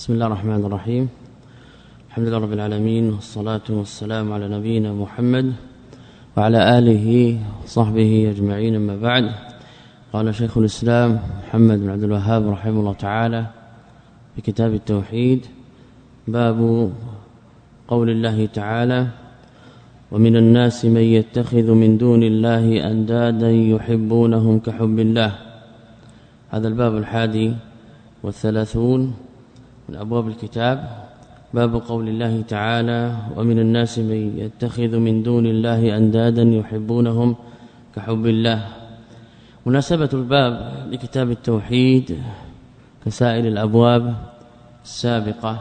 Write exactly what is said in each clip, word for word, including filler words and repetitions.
بسم الله الرحمن الرحيم. الحمد لله رب العالمين، والصلاة والسلام على نبينا محمد وعلى آله وصحبه أجمعين، أما بعد. قال شيخ الإسلام محمد بن عبد الوهاب رحمه الله تعالى في كتاب التوحيد: باب قول الله تعالى: ومن الناس من يتخذ من دون الله أندادا يحبونهم كحب الله. هذا الباب الحادي والثلاثون من أبواب الكتاب، باب قول الله تعالى: ومن الناس من يتخذ من دون الله أندادا يحبونهم كحب الله. مناسبة الباب لكتاب التوحيد كسائر الأبواب السابقة،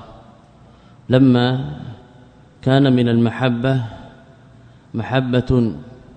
لما كان من المحبة محبة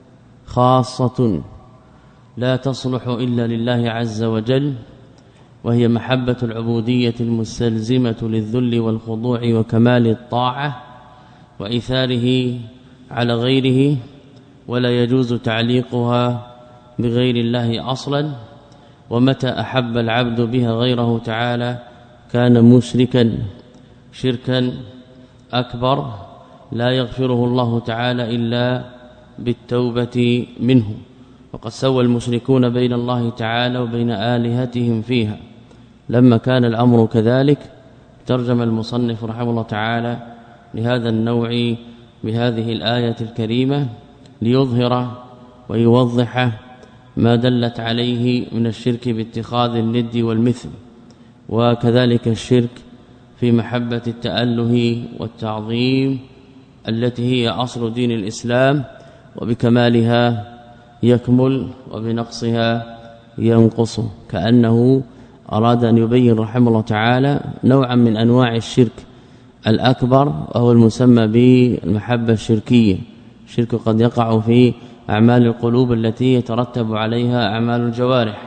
خاصة لا تصلح إلا لله عز وجل، وهي محبة العبودية المستلزمة للذل والخضوع وكمال الطاعة وإيثاره على غيره، ولا يجوز تعليقها بغير الله أصلا. ومتى أحب العبد بها غيره تعالى كان مشركا شركا أكبر لا يغفره الله تعالى إلا بالتوبة منه. وقد سوى المشركون بين الله تعالى وبين آلهتهم فيها. لما كان الأمر كذلك ترجم المصنف رحمه الله تعالى لهذا النوع بهذه الآية الكريمة ليظهر ويوضح ما دلت عليه من الشرك باتخاذ الند والمثل، وكذلك الشرك في محبة التأله والتعظيم التي هي أصل دين الإسلام، وبكمالها يكمل وبنقصها ينقص. كأنه أراد أن يبين رحمه الله تعالى نوعا من أنواع الشرك الأكبر، وهو المسمى بالمحبة الشركية. الشرك قد يقع في أعمال القلوب التي يترتب عليها أعمال الجوارح.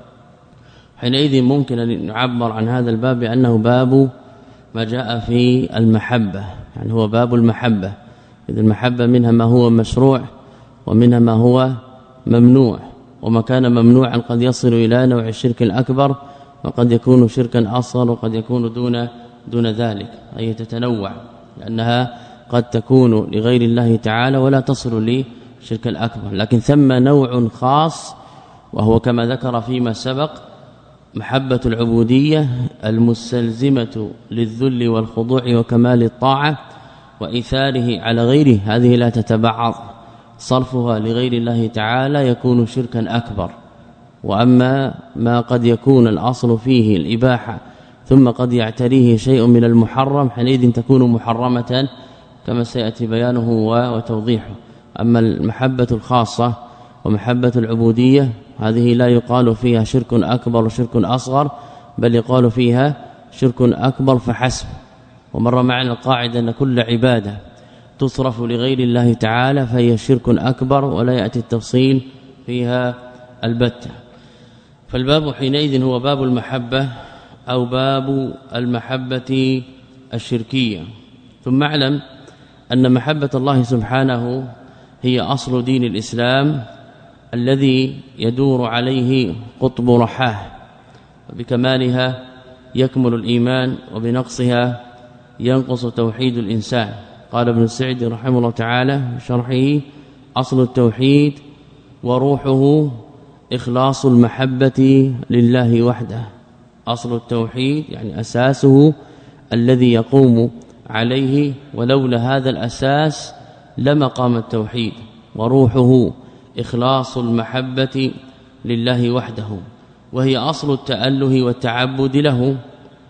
حينئذ ممكن أن نعبر عن هذا الباب بأنه باب ما جاء في المحبة، يعني هو باب المحبة. إذا المحبة منها ما هو مشروع ومنها ما هو ممنوع، وما كان ممنوعا قد يصل إلى نوع الشرك الأكبر، وقد يكون شركا أصغر، وقد يكون دون دون ذلك، أي تتنوع، لأنها قد تكون لغير الله تعالى ولا تصل للشرك الأكبر. لكن ثم نوع خاص، وهو كما ذكر فيما سبق محبة العبودية المستلزمة للذل والخضوع وكمال الطاعة وإيثاره على غيره. هذه لا تتبعض، صرفها لغير الله تعالى يكون شركا أكبر. وأما ما قد يكون الأصل فيه الإباحة ثم قد يعتريه شيء من المحرم، حينئذ تكون محرمة كما سيأتي بيانه وتوضيحه. أما المحبة الخاصة ومحبة العبودية هذه لا يقال فيها شرك أكبر وشرك أصغر، بل يقال فيها شرك أكبر فحسب. ومر معنا القاعدة أن كل عبادة تصرف لغير الله تعالى فهي شرك أكبر، ولا يأتي التفصيل فيها البتة. فالباب حينئذ هو باب المحبة أو باب المحبة الشركية. ثم اعلم أن محبة الله سبحانه هي أصل دين الإسلام الذي يدور عليه قطب رحاه، وبكمالها يكمل الإيمان، وبنقصها ينقص توحيد الإنسان. قال ابن السعدي رحمه الله تعالى في شرحه: أصل التوحيد وروحه إخلاص المحبة لله وحده. أصل التوحيد يعني أساسه الذي يقوم عليه، ولولا هذا الأساس لما قام التوحيد. وروحه إخلاص المحبة لله وحده، وهي أصل التأله والتعبد له،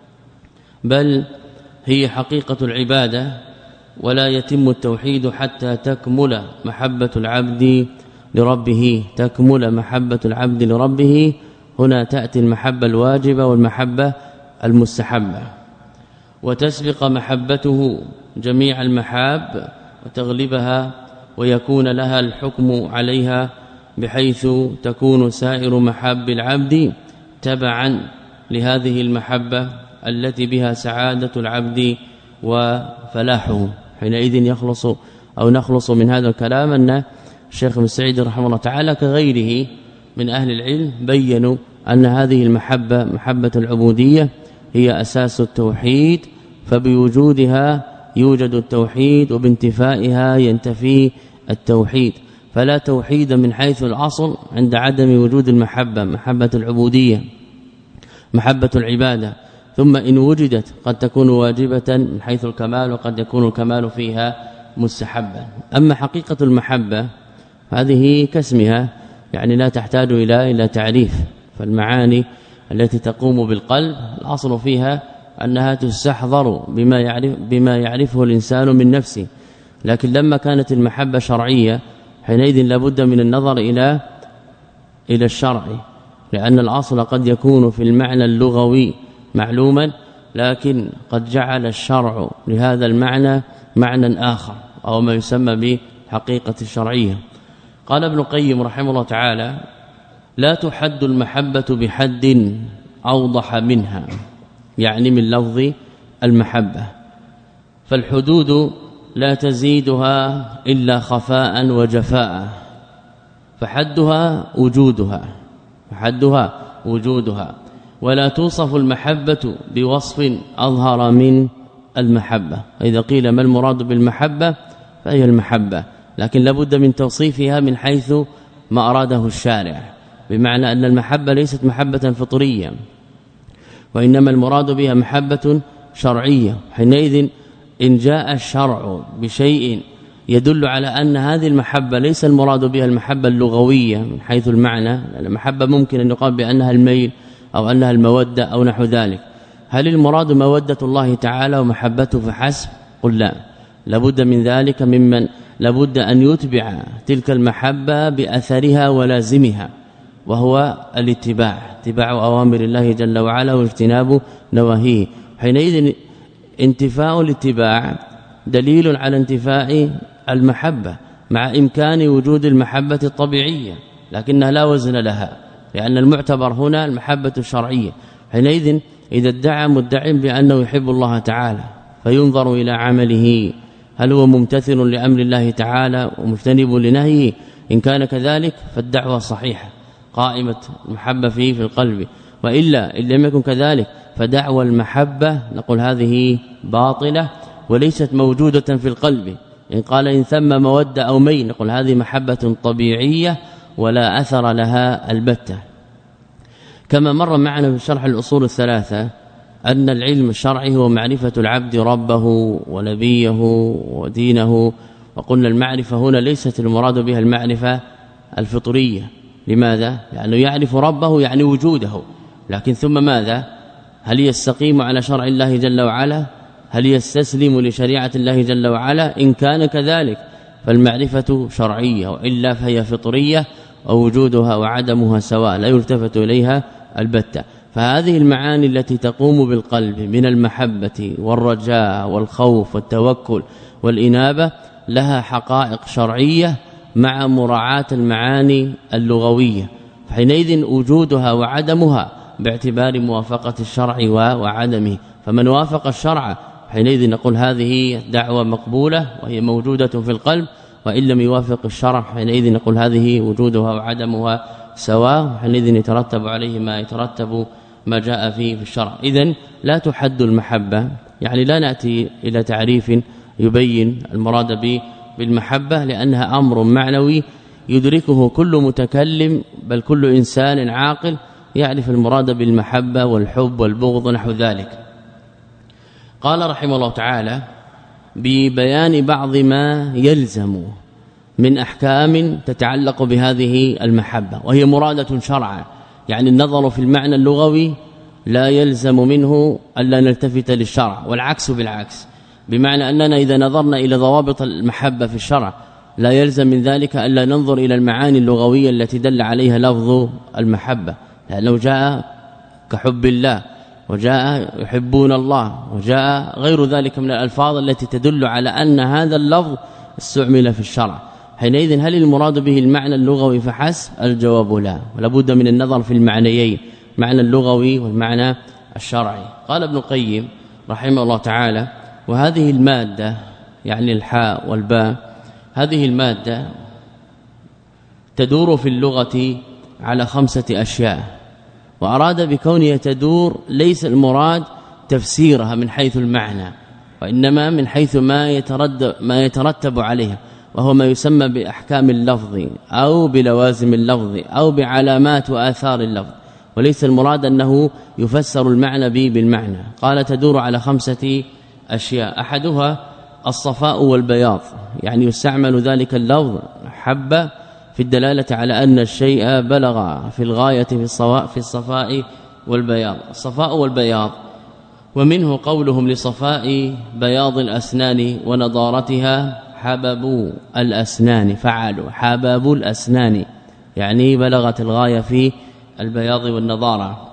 بل هي حقيقة العبادة. ولا يتم التوحيد حتى تكمل محبة العبد لربه. تكمل محبة العبد لربه، هنا تأتي المحبة الواجبة والمحبة المستحبة، وتسبق محبته جميع المحاب وتغلبها، ويكون لها الحكم عليها، بحيث تكون سائر محاب العبد تبعا لهذه المحبة التي بها سعادة العبد وفلاحه. حينئذ يخلص أو نخلص من هذا الكلام أن الشيخ ابن سعيد رحمه الله تعالى كغيره من أهل العلم بينوا أن هذه المحبة محبة العبودية هي أساس التوحيد، فبوجودها يوجد التوحيد وبانتفائها ينتفي التوحيد. فلا توحيد من حيث الأصل عند عدم وجود المحبة، محبة العبودية، محبة العبادة. ثم إن وجدت قد تكون واجبة من حيث الكمال، وقد يكون الكمال فيها مستحبا. أما حقيقة المحبة هذه كاسمها، يعني لا تحتاج إلى إلى تعريف. فالمعاني التي تقوم بالقلب الأصل فيها أنها تستحضر بما يعرف بما يعرفه الإنسان من نفسه. لكن لما كانت المحبة شرعية حينئذ لابد من النظر إلى إلى الشرع، لأن الأصل قد يكون في المعنى اللغوي معلوما، لكن قد جعل الشرع لهذا المعنى معنى آخر أو ما يسمى بحقيقة الشرعية. قال ابن القيم رحمه الله تعالى: لا تحد المحبة بحد أوضح منها، يعني من لفظ المحبة، فالحدود لا تزيدها إلا خفاء وجفاء، فحدها وجودها فحدها وجودها ولا توصف المحبة بوصف أظهر من المحبة. إذا قيل ما المراد بالمحبة فهي المحبة، لكن لابد من توصيفها من حيث ما أراده الشارع، بمعنى أن المحبة ليست محبة فطرية، وإنما المراد بها محبة شرعية. حينئذ إن جاء الشرع بشيء يدل على أن هذه المحبة ليس المراد بها المحبة اللغوية من حيث المعنى، المحبة ممكن أن يقال بأنها الميل أو أنها المودة أو نحو ذلك. هل المراد مودة الله تعالى ومحبته فحسب؟ قل لا، لابد من ذلك ممن لابد أن يتبع تلك المحبة بأثرها ولازمها، وهو الاتباع، اتباع أوامر الله جل وعلا واجتناب نواهيه. حينئذ انتفاء الاتباع دليل على انتفاء المحبة، مع إمكان وجود المحبة الطبيعية لكنها لا وزن لها، لأن المعتبر هنا المحبة الشرعية. حينئذ إذا ادعى مدعي بأنه يحب الله تعالى فينظر إلى عمله، هل هو ممتثل لأمر الله تعالى ومجتنب لنهيه؟ إن كان كذلك فالدعوة صحيحة قائمة المحبة فيه في القلب، وإلا إن لم يكن كذلك فدعوى المحبة نقول هذه باطلة وليست موجودة في القلب. إن قال إن ثم مودة أو ميل نقول هذه محبة طبيعية ولا أثر لها البتة. كما مر معنا في شرح الأصول الثلاثة أن العلم الشرعي هو معرفة العبد ربه ونبيه ودينه، وقلنا المعرفة هنا ليست المراد بها المعرفة الفطرية. لماذا؟ لأنه يعرف ربه يعني وجوده، لكن ثم ماذا؟ هل يستقيم على شرع الله جل وعلا؟ هل يستسلم لشريعة الله جل وعلا؟ إن كان كذلك فالمعرفة شرعية، وإلا فهي فطرية، ووجودها وعدمها سواء لا يلتفت إليها البتة. فهذه المعاني التي تقوم بالقلب من المحبة والرجاء والخوف والتوكل والإنابة لها حقائق شرعية مع مراعاة المعاني اللغوية، فحينئذ وجودها وعدمها باعتبار موافقة الشرع وعدمه. فمن وافق الشرع حينئذ نقول هذه دعوة مقبولة وهي موجودة في القلب، وإن لم يوافق الشرع حينئذ نقول هذه وجودها وعدمها سواء، حينئذ يترتب عليه ما يترتب ما جاء فيه في الشرع. إذن لا تحد المحبة، يعني لا نأتي إلى تعريف يبين المراد به بالمحبة، لأنها أمر معنوي يدركه كل متكلم، بل كل إنسان عاقل يعرف المراد بالمحبة والحب والبغض ونحو ذلك. قال رحمه الله تعالى ببيان بعض ما يلزم من أحكام تتعلق بهذه المحبة، وهي مرادة شرعا، يعني النظر في المعنى اللغوي لا يلزم منه ألا نلتفت للشرع، والعكس بالعكس، بمعنى أننا إذا نظرنا إلى ضوابط المحبة في الشرع لا يلزم من ذلك ألا ننظر إلى المعاني اللغوية التي دل عليها لفظ المحبة، لأنه جاء كحب الله، وجاء يحبون الله، وجاء غير ذلك من الألفاظ التي تدل على أن هذا اللفظ استعمل في الشرع. حينئذ هل المراد به المعنى اللغوي فحسب؟ الجواب لا، ولا بد من النظر في المعنيين، معنى اللغوي والمعنى الشرعي. قال ابن القيم رحمه الله تعالى: وهذه المادة يعني الحاء والباء، هذه المادة تدور في اللغة على خمسة أشياء، وأراد بكونها تدور ليس المراد تفسيرها من حيث المعنى، وإنما من حيث ما يترتب ما يترتب عليها، وهو ما يسمى بأحكام اللفظ أو بلوازم اللفظ أو بعلامات وآثار اللفظ، وليس المراد أنه يفسر المعنى به بالمعنى. قال تدور على خمسة أشياء، أحدها الصفاء والبياض، يعني يستعمل ذلك اللفظ حب في الدلالة على أن الشيء بلغ في الغاية في الصفاء في الصفاء والبياض. الصفاء والبياض، ومنه قولهم لصفاء بياض الأسنان ونضارتها حبب الأسنان، فعلوا حبب الأسنان، يعني بلغت الغاية في البياض والنضارة.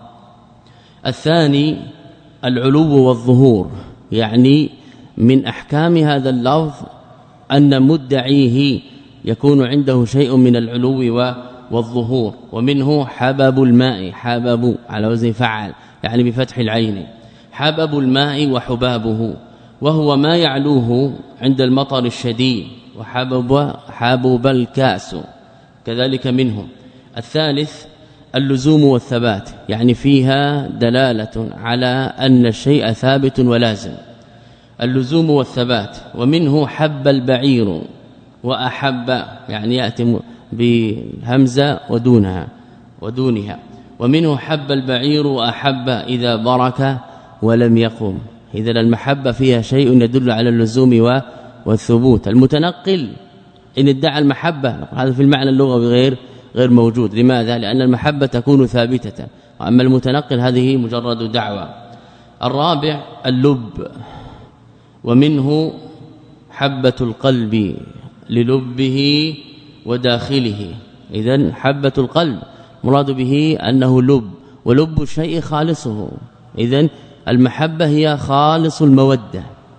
الثاني العلو والظهور، يعني من أحكام هذا اللفظ أن مدعيه يكون عنده شيء من العلو والظهور، ومنه حبب الماء، حبب على وزن فعل يعني بفتح العين، حبب الماء وحبابه، وهو ما يعلوه عند المطر الشديد، وحبب حبب الكاس كذلك منه. الثالث اللزوم والثبات، يعني فيها دلالة على أن الشيء ثابت ولازم، اللزوم والثبات. ومنه حب البعير وأحب، يعني يأتي بهمزة ودونها ودونها. ومنه حب البعير وأحب إذا برك ولم يقم، إذا المحبة فيها شيء يدل على اللزوم والثبوت. المتنقل إن ادعى المحبة هذا في المعنى اللغوي غير غير موجود. لماذا؟ لأن المحبة تكون ثابتة، وأما المتنقل هذه مجرد دعوة. الرابع اللب، ومنه حبة القلب للبه وداخله، إذن حبة القلب مراد به أنه لب، ولب الشيء خالصه، إذن المحبة هي خالص المودة،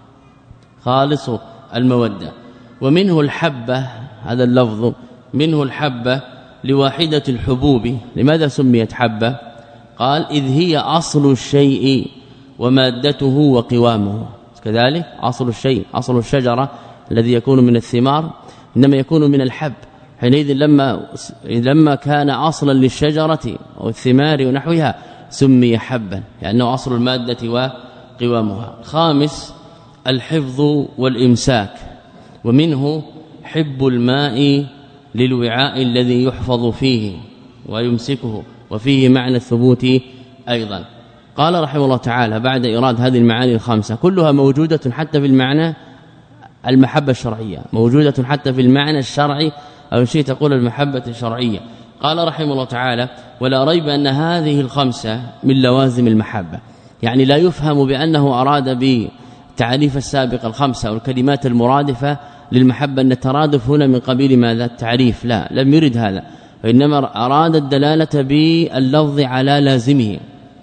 خالص المودة. ومنه الحبة، هذا اللفظ منه الحبة لواحدة الحبوب. لماذا سميت حبة؟ قال إذ هي أصل الشيء ومادته وقوامه، كذلك أصل الشيء، أصل الشجرة الذي يكون من الثمار إنما يكون من الحب، حينئذ لما لما كان أصلا للشجرة أو الثمار ونحوها سمي حبا لأنه أصل المادة وقوامها. خامس الحفظ والإمساك، ومنه حب الماء للوعاء الذي يحفظ فيه ويمسكه، وفيه معنى الثبوت أيضا. قال رحمه الله تعالى بعد إيراد هذه المعاني الخمسة كلها موجودة حتى في المعنى المحبة الشرعية، موجودة حتى في المعنى الشرعي أو شيء تقول المحبة الشرعية. قال رحمه الله تعالى ولا ريب أن هذه الخمسة من لوازم المحبة، يعني لا يفهم بأنه أراد بتعريف السابق الخمسة والكلمات المرادفة للمحبة أن الترادف هنا من قبيل ماذا؟ التعريف، لا لم يرد هذا، وإنما أراد الدلالة باللفظ على لازمه.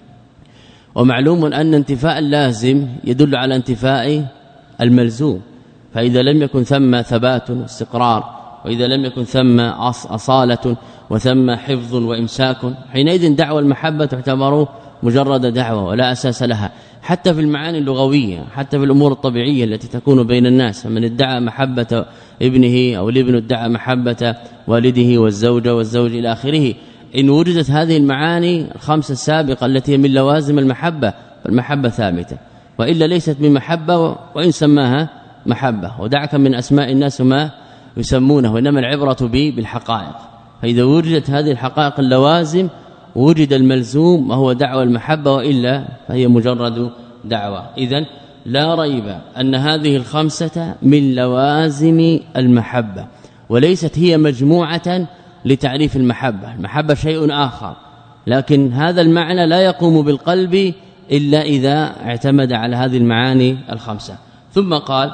ومعلوم أن انتفاء اللازم يدل على انتفاء الملزوم، فإذا لم يكن ثم ثبات واستقرار، وإذا لم يكن ثم أصالة وثم حفظ وإمساك، حينئذ دعوى المحبة تعتبر مجرد دعوة ولا أساس لها، حتى في المعاني اللغوية، حتى في الأمور الطبيعية التي تكون بين الناس. من ادعى محبة ابنه أو الابن ادعى محبة والده والزوجة والزوج إلى آخره، إن وجدت هذه المعاني الخمسة السابقة التي من لوازم المحبة فالمحبة ثابتة، وإلا ليست من محبة وإن سماها محبة. ودعك من أسماء الناس ما يسمونه، وإنما العبرة به بالحقائق. فإذا وجدت هذه الحقائق اللوازم وجد الملزوم وهو دعوى المحبة، وإلا فهي مجرد دعوة. إذن لا ريب أن هذه الخمسة من لوازم المحبة، وليست هي مجموعة لتعريف المحبة. المحبة شيء آخر، لكن هذا المعنى لا يقوم بالقلب إلا إذا اعتمد على هذه المعاني الخمسة. ثم قال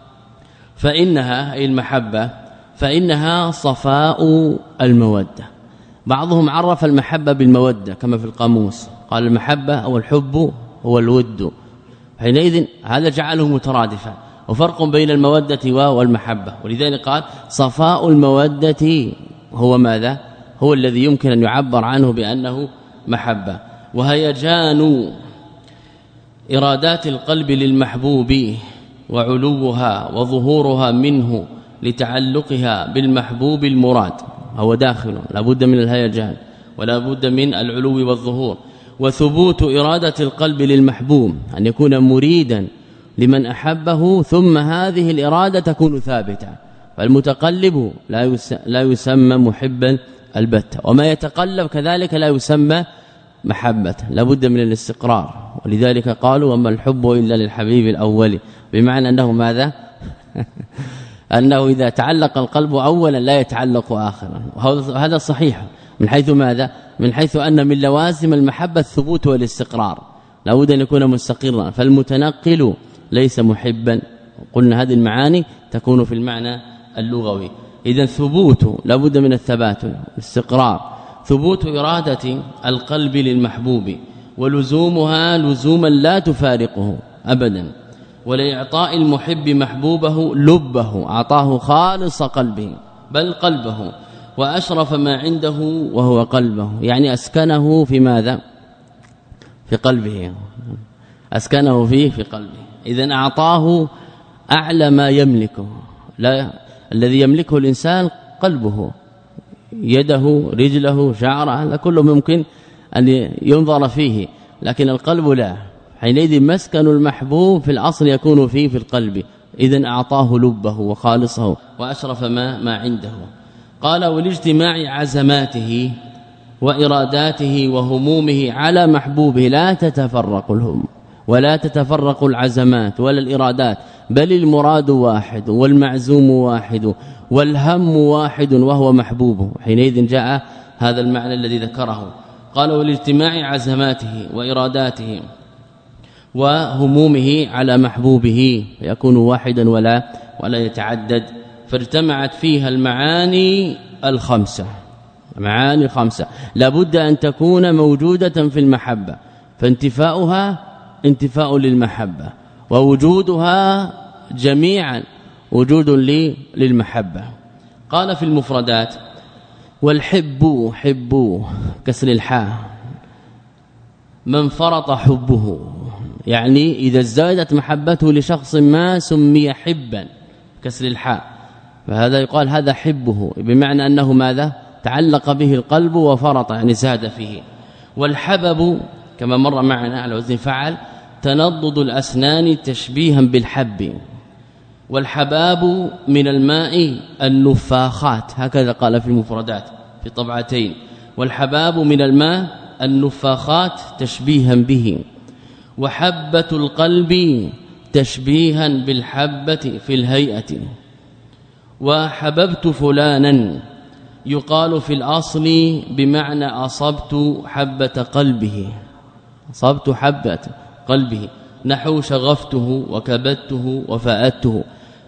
فإنها أي المحبة فإنها صفاء المودة. بعضهم عرف المحبة بالمودة كما في القاموس، قال المحبة أو الحب هو الود، حينئذ هذا جعله مترادفا، وفرق بين المودة والمحبة. ولذلك قال صفاء المودة هو ماذا؟ هو الذي يمكن أن يعبر عنه بأنه محبة. وهيجان إرادات القلب للمحبوب وعلوها وظهورها منه لتعلقها بالمحبوب المراد، هو داخل، لا بد من الهيجان ولا بد من العلو والظهور. وثبوت إرادة القلب للمحبوب أن يكون مريدا لمن أحبه ثم هذه الإرادة تكون ثابتة. فالمتقلب لا لا يسمى محبا البتة، وما يتقلب كذلك لا يسمى محبة، لابد من الاستقرار. ولذلك قالوا وما الحب إلا للحبيب الأول، بمعنى أنه ماذا أنه إذا تعلق القلب أولا لا يتعلق آخرا، وهذا صحيح من حيث ماذا من حيث أن من لوازم المحبة الثبوت والاستقرار، لابد أن يكون مستقرا. فالمتنقل ليس محبا، قلنا هذه المعاني تكون في المعنى اللغوي. إذا ثبوت لابد من الثبات والاستقرار، ثبوت إرادة القلب للمحبوب ولزومها لزوما لا تفارقه أبدا، ولإعطاء المحب محبوبه لبه، أعطاه خالص قلبه بل قلبه، وأشرف ما عنده وهو قلبه، يعني أسكنه في ماذا في قلبه، أسكنه فيه في قلبه. إذن أعطاه أعلى ما يملكه، لا الذي يملكه الإنسان قلبه، يده رجله شعره، هذا كله ممكن أن ينظر فيه، لكن القلب لا. حينئذ مسكن المحبوب في الأصل يكون فيه في القلب. إذن أعطاه لبه وخالصه وأشرف ما ما عنده. قال والاجتماع عزماته وإراداته وهمومه على محبوبه لا تتفرق الهم ولا تتفرق العزمات ولا الإرادات، بل المراد واحد والمعزوم واحد والهم واحد وهو محبوبه. حينئذ جاء هذا المعنى الذي ذكره. قال والاجتماع عزماته وإراداته وهمومه على محبوبه يكون واحدا ولا ولا يتعدد، فاجتمعت فيها المعاني الخمسة، معاني خمسة لابد أن تكون موجودة في المحبة، فانتفاؤها انتفاء للمحبة، ووجودها جميعا وجود للمحبة. قال في المفردات والحب حب كسر الحاء من فرط حبه، يعني إذا ازدادت محبته لشخص ما سمي حبا كسر الحاء، فهذا يقال هذا حبه، بمعنى أنه ماذا تعلق به القلب وفرط يعني زاد فيه. والحبب كما مر معنا على وزن فعل تنضد الأسنان تشبيها بالحب، والحباب من الماء النفاخات، هكذا قال في المفردات في طبعتين، والحباب من الماء النفاخات تشبيها به، وحبة القلب تشبيها بالحبة في الهيئة. وحببت فلانا يقال في الأصل بمعنى أصبت حبة قلبه، أصبت حبة قلبه، نحو شغفته وكبدته وفأته.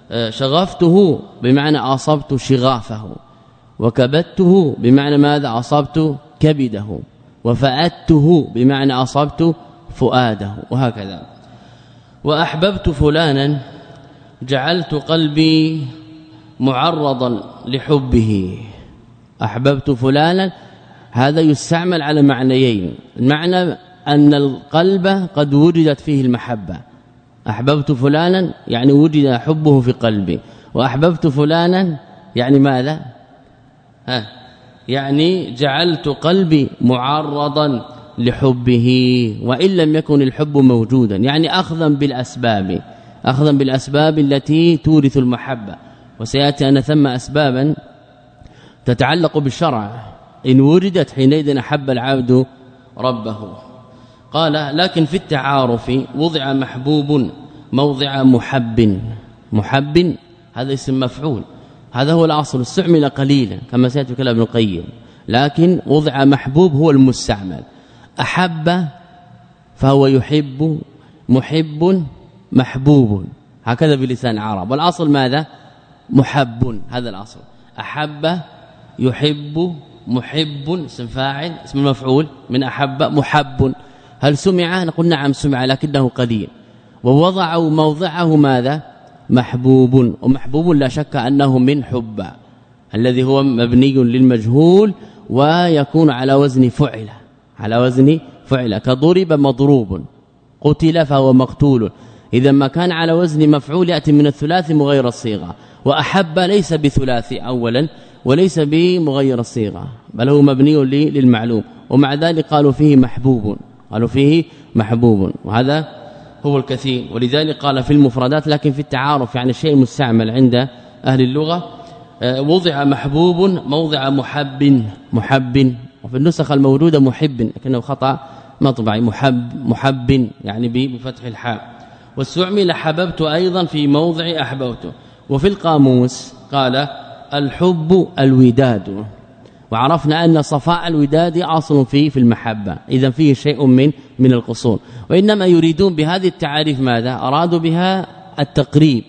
شغفته بمعنى أصبت شغافه، وكبدته بمعنى ماذا أصبت كبده، وفأته بمعنى أصبت فؤاده، وهكذا. وأحببت فلانا جعلت قلبي معرضا لحبه. أحببت فلانا هذا يستعمل على معنيين، المعنى أن القلب قد وجدت فيه المحبة، أحببت فلانا يعني وجد حبه في قلبي، وأحببت فلانا يعني ماذا ها يعني جعلت قلبي معرضا لحبه، وإن لم يكن الحب موجودا، يعني أخذا بالأسباب أخذا بالأسباب التي تورث المحبة. وسيأتي أن ثم أسبابا تتعلق بالشرع، إن وجدت حينئذ أحب العبد ربه. قال لكن في التعارف وضع محبوب موضع محب، محب هذا اسم مفعول، هذا هو الأصل، استعمل قليلا كما سيأتي كلام ابن القيم، لكن وضع محبوب هو المستعمل. أحب فهو يحب، محب محبوب، هكذا بلسان العرب، والأصل ماذا محب، هذا الأصل. أحب يحب محب اسم فاعل اسم المفعول من أحب محب. هل سمع؟ نقول نعم سمع لكنه قليل. ووضعوا موضعه ماذا محبوب، ومحبوب لا شك أنه من حب الذي هو مبني للمجهول ويكون على وزن فعل، على وزن فعل، كضرب مضروب، قتل فهو مقتول. إذا ما كان على وزن مفعول يأتي من الثلاثي مغير الصيغة، وأحب ليس بثلاثي أولا وليس بمغير الصيغة، بل هو مبني للمعلوم، ومع ذلك قالوا فيه محبوب، قالوا فيه محبوب، وهذا هو الكثير. ولذلك قال في المفردات، لكن في التعارف يعني الشيء المستعمل عند أهل اللغة وضع محبوب موضع محب محب، وفي النسخ الموجودة محب لكنه خطأ مطبعي، محب محب يعني بفتح الحاء. واستعمل حببت أيضا في موضع أحببت. وفي القاموس قال الحب الوداد، وعرفنا أن صفاء الوداد أصل فيه في المحبة، إذا فيه شيء من من القصور. وإنما يريدون بهذه التعاريف ماذا؟ أرادوا بها التقريب،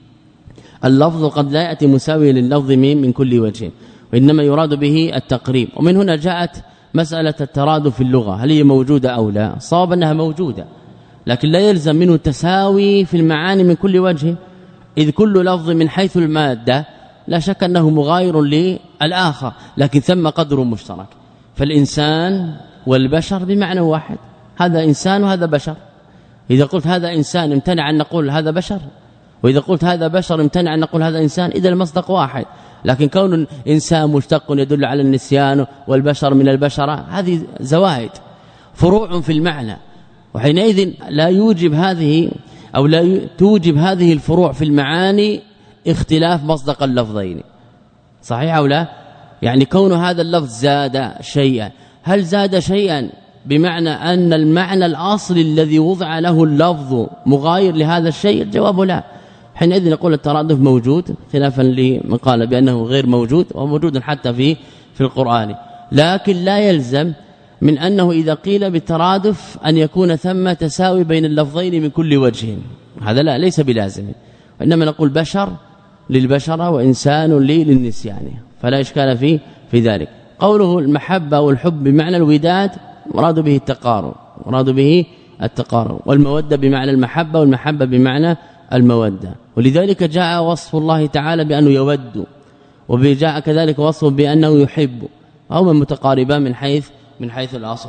اللفظ قد لا يأتي مساويا لللفظ من من كل وجه، وإنما يراد به التقريب. ومن هنا جاءت مسألة الترادف في اللغة، هل هي موجودة أو لا؟ صواب أنها موجودة، لكن لا يلزم منه التساوي في المعاني من كل وجه، إذ كل لفظ من حيث المادة لا شك أنه مغاير للآخر، لكن ثم قدر مشترك. فالإنسان والبشر بمعنى واحد، هذا إنسان وهذا بشر. إذا قلت هذا إنسان امتنع أن نقول هذا بشر، وإذا قلت هذا بشر امتنع أن نقول هذا إنسان، إذا المصدق واحد. لكن كون إنسان مشتق يدل على النسيان والبشر من البشرة، هذه زوائد فروع في المعنى، وحينئذ لا يوجب هذه أو لا توجب هذه الفروع في المعاني اختلاف مصدق اللفظين، صحيح أو لا؟ يعني كون هذا اللفظ زاد شيئا، هل زاد شيئا بمعنى أن المعنى الأصلي الذي وضع له اللفظ مغاير لهذا الشيء؟ الجواب لا. حينئذ نقول الترادف موجود، خلافا لمن قال بأنه غير موجود، وموجود حتى في في القرآن، لكن لا يلزم من أنه إذا قيل بالترادف أن يكون ثم تساوي بين اللفظين من كل وجه، هذا لا ليس بلازم، وإنما نقول بشر للبشرة وإنسان لي للنسيان، فلا إشكال فيه في ذلك. قوله المحبة والحب بمعنى الوداد مراد به التقارب، مراد به التقارب، والمودة بمعنى المحبة، والمحبة بمعنى المودة. ولذلك جاء وصف الله تعالى بأنه يود، وجاء كذلك وصفه بأنه يحب، هما متقاربان من حيث من حيث الأصل.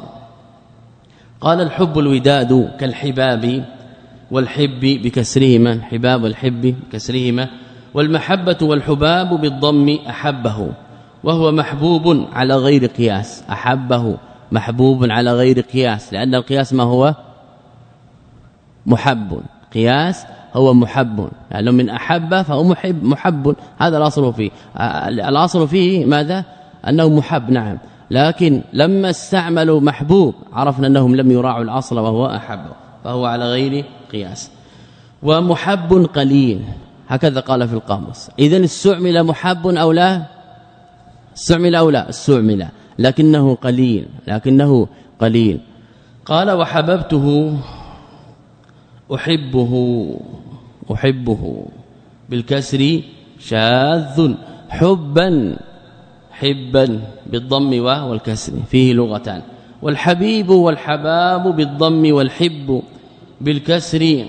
قال الحب الوداد كالحباب والحب بكسرهما، حباب والحب بكسرهما، والمحبة والحباب بالضم أحبه، وهو محبوب على غير قياس. أحبه محبوب على غير قياس، لأن القياس ما هو؟ محب، قياس هو محب، يعني من أحب فهو محب محب، هذا الأصل فيه. الأصل فيه ماذا؟ أنه محب، نعم، لكن لما استعملوا محبوب عرفنا أنهم لم يراعوا الأصل وهو أحب، فهو على غير قياس. ومحب قليل، هكذا قال في القاموس. إذن استعمل محب أو لا؟ استعمل أو لا؟ استعمل، لكنه قليل، لكنه قليل. قال وحببته أحبه، أحبه بالكسر شاذ، حبا حبا بالضم والكسر، فيه لغتان. والحبيب والحباب بالضم، والحب بالكسر،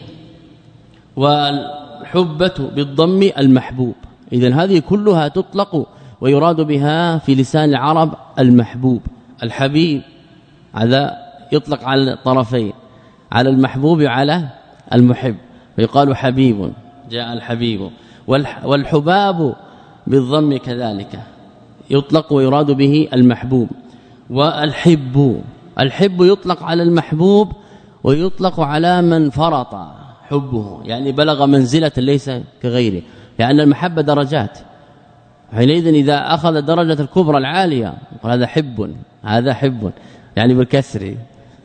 والحبة بالضم المحبوب. إذن هذه كلها تطلق ويراد بها في لسان العرب المحبوب. الحبيب هذا يطلق على الطرفين، على المحبوب وعلى المحب، فيقال حبيب، جاء الحبيب. والحباب بالضم كذلك يطلق ويراد به المحبوب. والحب، الحب يطلق على المحبوب ويطلق على من فرط حبه، يعني بلغ منزلة ليس كغيره، لأن المحبة درجات. حينئذ إذا أخذ درجة الكبرى العالية قال هذا حب، هذا حب يعني بالكسر.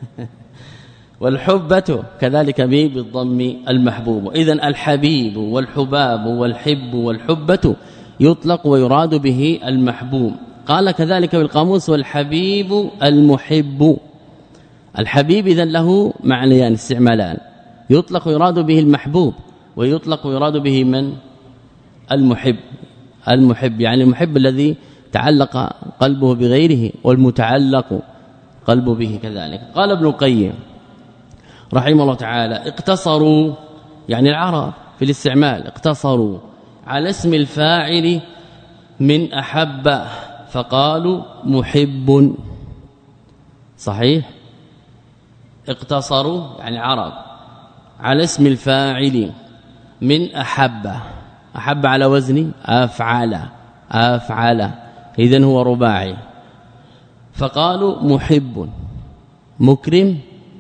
والحبة كذلك بالضم المحبوب. إذن الحبيب والحباب والحب والحبة يطلق ويراد به المحبوب. قال كذلك بالقاموس والحبيب المحب. الحبيب إذن له معنيان استعمالان، يطلق ويراد به المحبوب، ويطلق ويراد به من؟ المحب. المحب يعني المحب الذي تعلق قلبه بغيره، والمتعلق قلبه به كذلك. قال ابن القيم رحمه الله تعالى اقتصروا، يعني العرب في الاستعمال اقتصروا على اسم الفاعل من أحب فقالوا محب، صحيح؟ اقتصروا يعني عرب على اسم الفاعل من أحب، أحب على وزن أفعل، أفعل، إذن هو رباعي، فقالوا محب، مكرم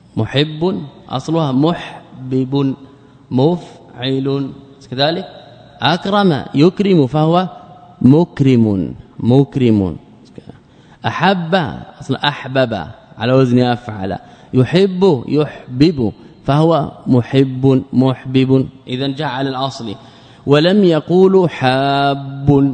محب أصلها محبب مفعل كذلك. أكرم يكرم فهو مكرم مكرم. أحب أصل أحبب على وزن أفعل. يحب يحبب فهو محب محبب. إذا جاء على الأصل. ولم يقولوا حاب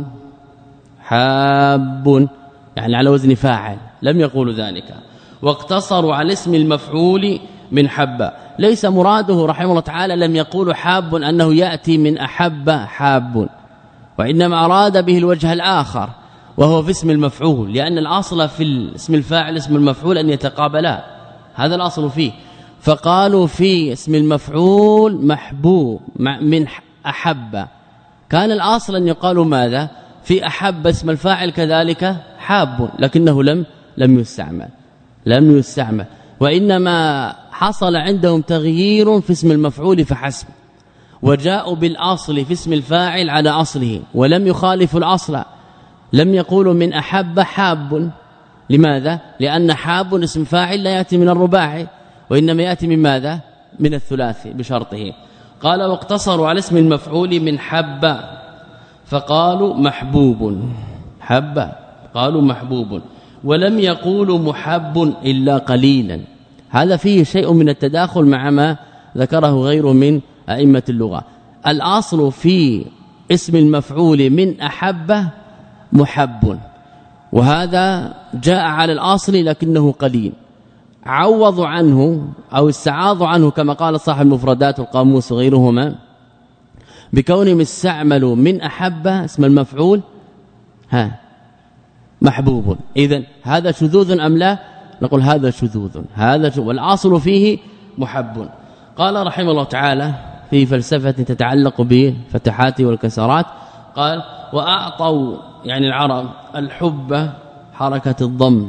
حاب يعني على وزن فاعل، لم يقولوا ذلك، واقتصروا على اسم المفعول من حب. ليس مراده رحمه الله تعالى لم يقولوا حاب أنه يأتي من أحب حاب، وإنما أراد به الوجه الآخر وهو في اسم المفعول، لأن الأصل في اسم الفاعل اسم المفعول أن يتقابلا، هذا الأصل فيه. فقالوا في اسم المفعول محبوب من أحب، كان الأصل أن يقالوا ماذا في أحب اسم الفاعل كذلك حاب، لكنه لم لم يستعمل لم يستعمل وإنما حصل عندهم تغيير في اسم المفعول فحسب، وجاءوا بالأصل في اسم الفاعل على أصله ولم يخالفوا الأصل. لم يقولوا من أحب حاب، لماذا؟ لأن حاب اسم فاعل لا يأتي من الرباعي وإنما يأتي من ماذا؟ من الثلاثي بشرطه. قال واقتصروا على اسم المفعول من حب فقالوا محبوب حب، قالوا محبوب، ولم يقولوا محب إلا قليلا. هذا فيه شيء من التداخل مع ما ذكره غيره من أئمة اللغة. الأصل في اسم المفعول من أحب محب، وهذا جاء على الأصل لكنه قليل، عوضوا عنه أو استعاضوا عنه كما قال صاحب المفردات والقاموس وغيرهما بكونهم استعملوا من أحب اسم المفعول ها محبوب. إذن هذا شذوذ أم لا؟ نقول هذا شذوذ، هذا شذوذ، والأصل فيه محب. قال رحمه الله تعالى في فلسفة تتعلق بالفتحات والكسرات، قال وأعطوا يعني العرب الحب حركة الضم،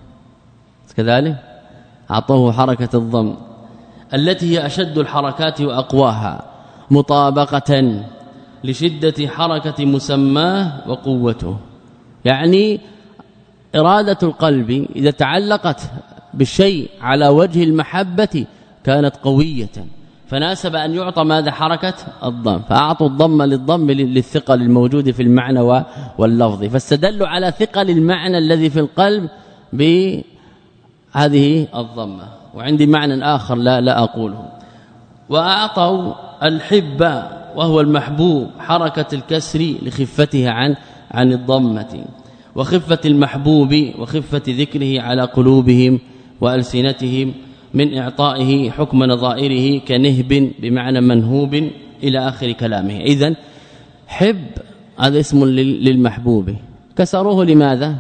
كذلك أعطوه حركة الضم التي هي أشد الحركات وأقواها مطابقة لشدة حركة مسماه وقوته. يعني إرادة القلب إذا تعلقت بالشيء على وجه المحبة كانت قوية، فناسب أن يعطى ماذا؟ حركة الضم، فأعطوا الضم للضم للثقل الموجود في المعنى واللفظ، فاستدلوا على ثقل المعنى الذي في القلب بهذه الضمة. وعندي معنى آخر لا لا أقوله. وأعطوا الحب وهو المحبوب حركة الكسر لخفته عن عن الضمة، وخفة المحبوب وخفة ذكره على قلوبهم وألسنتهم من إعطائه حكم نظائره كنهب بمعنى منهوب إلى آخر كلامه. إذن حب هذا اسم للمحبوب، كسروه لماذا؟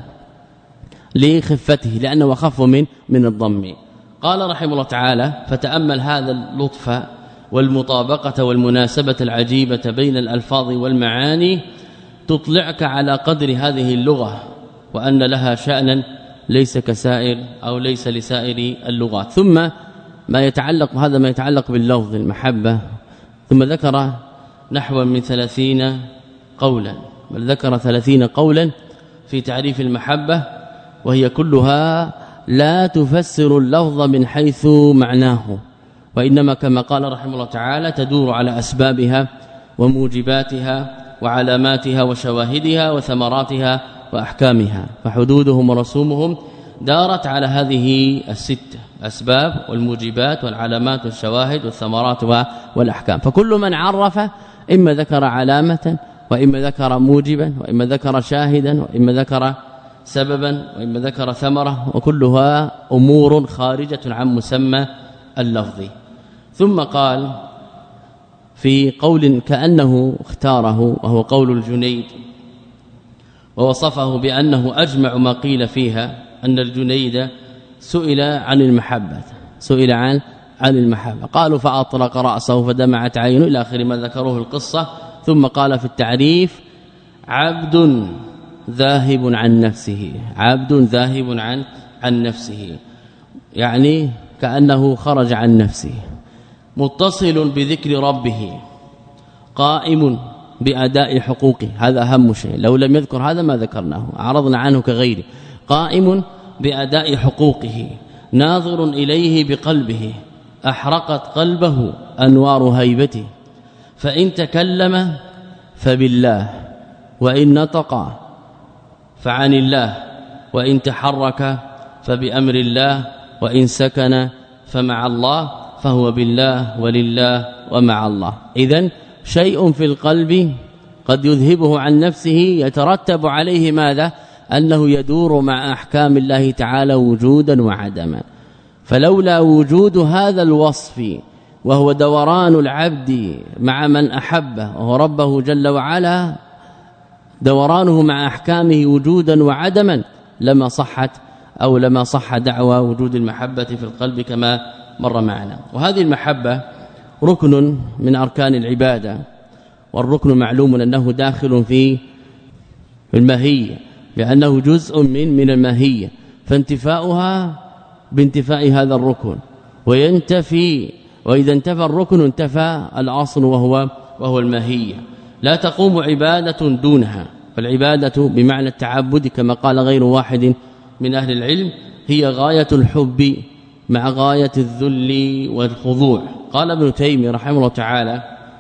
لخفته، لأنه أخف من من الضم. قال رحمه الله تعالى فتأمل هذا اللطف والمطابقة والمناسبة العجيبة بين الألفاظ والمعاني تطلعك على قدر هذه اللغة، وأن لها شأنا ليس كسائر أو ليس لسائر اللغات. ثم ما يتعلق هذا ما يتعلق باللفظ المحبة، ثم ذكر نحو من ثلاثين قولا، بل ذكر ثلاثين قولا في تعريف المحبة، وهي كلها لا تفسر اللفظ من حيث معناه، وإنما كما قال رحمه الله تعالى تدور على أسبابها وموجباتها وعلاماتها وشواهدها وثمراتها وأحكامها، فحدودهم ورسومهم دارت على هذه الستة: أسباب والموجبات والعلامات والشواهد والثمرات والأحكام. فكل من عرف إما ذكر علامة وإما ذكر موجبا وإما ذكر شاهدا وإما ذكر سببا وإما ذكر ثمرة، وكلها أمور خارجة عن مسمى اللفظ. ثم قال في قول كأنه اختاره وهو قول الجنيد، ووصفه بأنه أجمع ما قيل فيها، أن الجنيد سئل عن المحبة سئل عن عن المحبة قالوا فأطلق رأسه فدمعت عينه إلى آخر ما ذكروه القصة. ثم قال في التعريف: عبد ذاهب عن نفسه، عبد ذاهب عن عن نفسه، يعني كأنه خرج عن نفسه، متصل بذكر ربه، قائم بأداء حقوقه، هذا أهم شيء، لو لم يذكر هذا ما ذكرناه، عرضنا عنه كغيره، قائم بأداء حقوقه، ناظر إليه بقلبه أحرقت قلبه أنوار هيبته، فإن تكلم فبالله، وإن نطق فعن الله، وإن تحرك فبأمر الله، وإن سكن فمع الله، فهو بالله ولله ومع الله. إذن شيء في القلب قد يذهبه عن نفسه يترتب عليه ماذا؟ أنه يدور مع أحكام الله تعالى وجودا وعدما. فلولا وجود هذا الوصف وهو دوران العبد مع من أحبه وهو ربه جل وعلا، دورانه مع أحكامه وجودا وعدما، لما صحت أو لما صح دعوى وجود المحبة في القلب كما مر معنا. وهذه المحبة ركن من أركان العبادة، والركن معلوم أنه داخل في الماهية، لأنه جزء من من الماهية، فانتفاؤها بانتفاء هذا الركن، وينتفي وإذا انتفى الركن انتفى الأصل وهو وهو الماهية. لا تقوم عبادة دونها، فالعبادة بمعنى التعبد كما قال غير واحد من أهل العلم هي غاية الحب مع غاية الذل والخضوع. قال ابن تيمية رحمه الله تعالى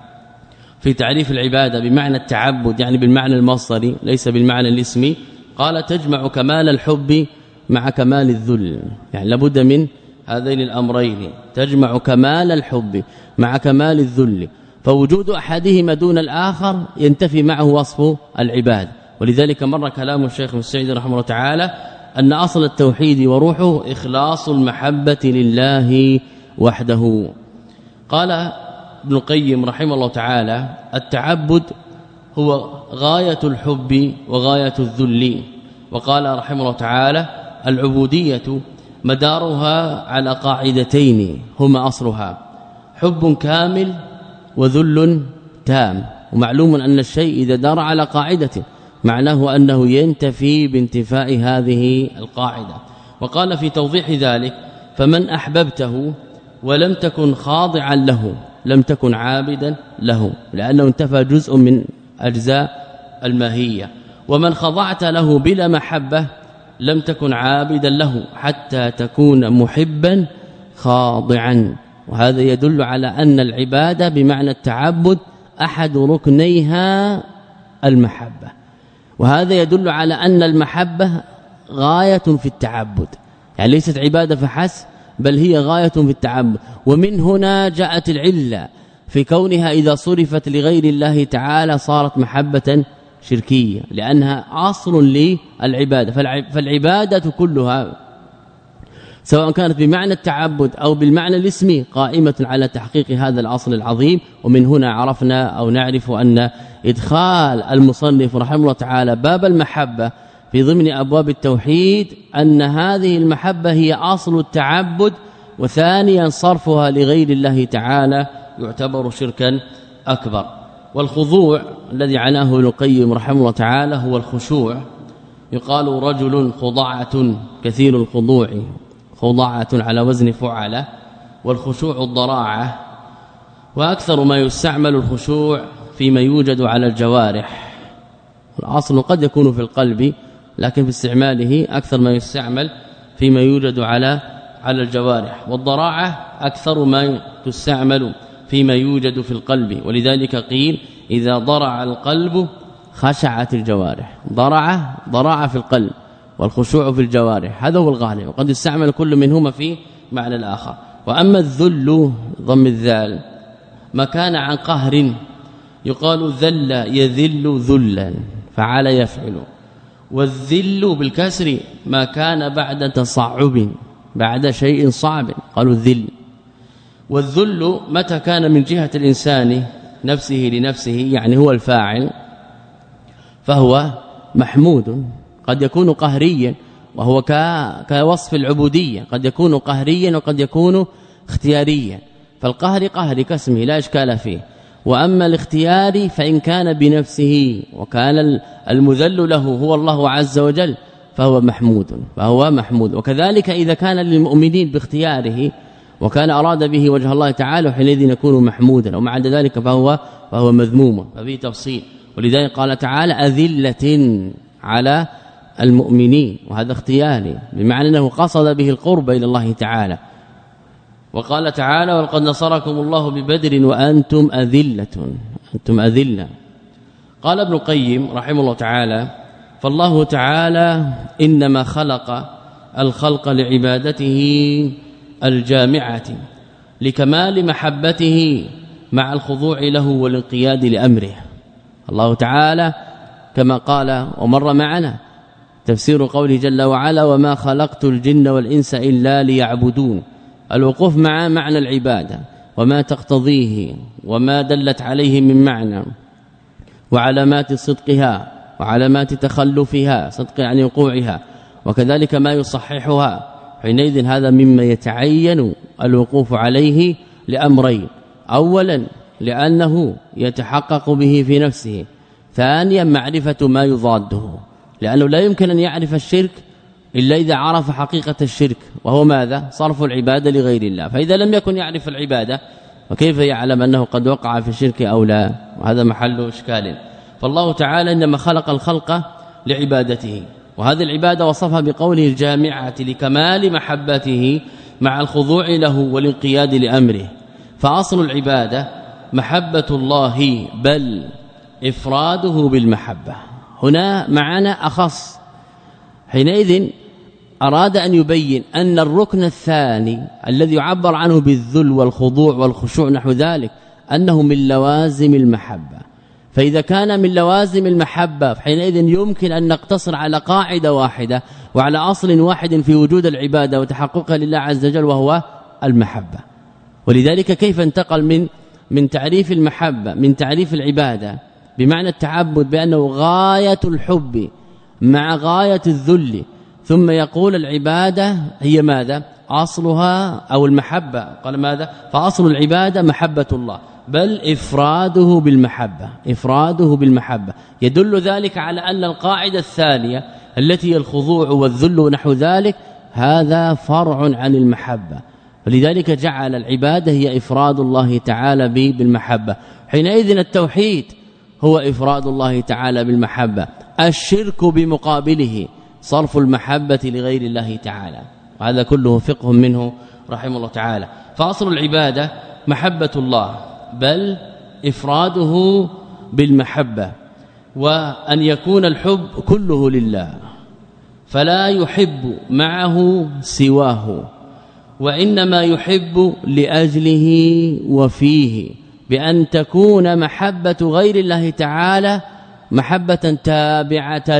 في تعريف العبادة بمعنى التعبد، يعني بالمعنى المصدري ليس بالمعنى الاسمي، قال تجمع كمال الحب مع كمال الذل، يعني لابد من هذين الأمرين، تجمع كمال الحب مع كمال الذل، فوجود أحدهما دون الآخر ينتفي معه وصف العباد. ولذلك مر كلام الشيخ السعدي رحمه الله تعالى أن أصل التوحيد وروحه إخلاص المحبة لله وحده. قال ابن القيم رحمه الله تعالى التعبد هو غاية الحب وغاية الذل. وقال رحمه الله تعالى العبودية مدارها على قاعدتين هما أصلها حب كامل وذل تام. ومعلوم أن الشيء إذا دار على قاعدة معناه أنه ينتفي بانتفاء هذه القاعدة. وقال في توضيح ذلك فمن أحببته ولم تكن خاضعا له لم تكن عابدا له، لأنه انتفى جزء من أجزاء الماهية. ومن خضعت له بلا محبة لم تكن عابدا له حتى تكون محبا خاضعا. وهذا يدل على أن العبادة بمعنى التعبد أحد ركنيها المحبة، وهذا يدل على أن المحبة غاية في التعبد، يعني ليست عبادة فحسب بل هي غاية في التعبد. ومن هنا جاءت العلة في كونها إذا صرفت لغير الله تعالى صارت محبة شركية، لأنها أصل للعبادة. فالعبادة كلها سواء كانت بمعنى التعبد أو بالمعنى الاسمي قائمة على تحقيق هذا الأصل العظيم. ومن هنا عرفنا أو نعرف أن إدخال المصنف رحمه الله تعالى باب المحبة في ضمن أبواب التوحيد أن هذه المحبة هي أصل التعبد، وثانيا صرفها لغير الله تعالى يعتبر شركا أكبر. والخضوع الذي عناه ابن القيم رحمه الله تعالى هو الخشوع. يقال رجل خضعة كثير الخضوع، خضعة على وزن فعلة، والخشوع الضراعة. وأكثر ما يستعمل الخشوع فيما يوجد على الجوارح، الأصل قد يكون في القلب لكن في استعماله أكثر ما يستعمل فيما يوجد على على الجوارح. والضراعة أكثر ما تستعمل فيما يوجد في القلب، ولذلك قيل إذا ضرع القلب خشعت الجوارح. ضرع ضراعة في القلب والخشوع في الجوارح، هذا هو الغالب، وقد يستعمل كل منهما في معنى الآخر. وأما الذل ضم الذال ما كان عن قهر، يقال ذل يذل ذلا فعل يفعل. والذل بالكسر ما كان بعد تصعب، بعد شيء صعب قالوا الذل. والذل متى كان من جهة الإنسان نفسه لنفسه، يعني هو الفاعل، فهو محمود. قد يكون قهريا وهو كوصف العبودية، قد يكون قهريا وقد يكون اختياريا. فالقهر قهر كاسمه لا إشكال فيه. وأما الاختياري فإن كان بنفسه وكان المذل له هو الله عز وجل فهو محمود فهو محمود. وكذلك إذا كان للمؤمنين باختياره وكان أراد به وجه الله تعالى حينئذ يكون محمودا، ومع ذلك فهو فهو مذموم. ففي تفصيل، ولذلك قال تعالى أذلة على المؤمنين، وهذا اختياري بمعنى أنه قصد به القرب إلى الله تعالى. وقال تعالى ولقد نصركم الله ببدر وأنتم أذلة أنتم أذلة. قال ابن القيم رحمه الله تعالى فالله تعالى إنما خلق الخلق لعبادته الجامعة لكمال محبته مع الخضوع له والانقياد لأمره. الله تعالى كما قال ومر معنا تفسير قوله جل وعلا وما خلقت الجن والإنس إلا ليعبدون، الوقوف مع معنى العبادة وما تقتضيه وما دلت عليه من معنى وعلامات صدقها وعلامات تخلفها، صدق يعني وقوعها، وكذلك ما يصححها. حينئذ هذا مما يتعين الوقوف عليه لأمرين: أولا لأنه يتحقق به في نفسه، ثانيا معرفة ما يضاده، لأنه لا يمكن أن يعرف الشرك إلا إذا عرف حقيقة الشرك وهو ماذا؟ صرف العبادة لغير الله. فإذا لم يكن يعرف العبادة وكيف يعلم أنه قد وقع في الشرك أو لا؟ وهذا محل إشكال. فالله تعالى إنما خلق الخلق لعبادته، وهذه العبادة وصفها بقوله الجامعة لكمال محبته مع الخضوع له والانقياد لأمره. فأصل العبادة محبة الله بل إفراده بالمحبة. هنا معنا أخص، حينئذ أراد أن يبين أن الركن الثاني الذي يعبر عنه بالذل والخضوع والخشوع نحو ذلك أنه من لوازم المحبة. فإذا كان من لوازم المحبة حينئذ يمكن أن نقتصر على قاعدة واحدة وعلى أصل واحد في وجود العبادة وتحققها لله عز وجل وهو المحبة. ولذلك كيف انتقل من من تعريف المحبة من تعريف العبادة بمعنى التعبد بأنه غاية الحب مع غاية الذل، ثم يقول العبادة هي ماذا؟ أصلها أو المحبة، قال ماذا؟ فأصل العبادة محبة الله بل إفراده بالمحبة إفراده بالمحبة. يدل ذلك على أن القاعدة الثانية التي هي الخضوع والذل نحو ذلك هذا فرع عن المحبة، ولذلك جعل العبادة هي إفراد الله تعالى بالمحبة. حينئذ التوحيد هو إفراد الله تعالى بالمحبة، الشرك بمقابله صرف المحبة لغير الله تعالى، وهذا كله فقه منه رحمه الله تعالى. فأصل العبادة محبة الله بل إفراده بالمحبة، وأن يكون الحب كله لله فلا يحب معه سواه، وإنما يحب لأجله وفيه، بأن تكون محبة غير الله تعالى محبة تابعة،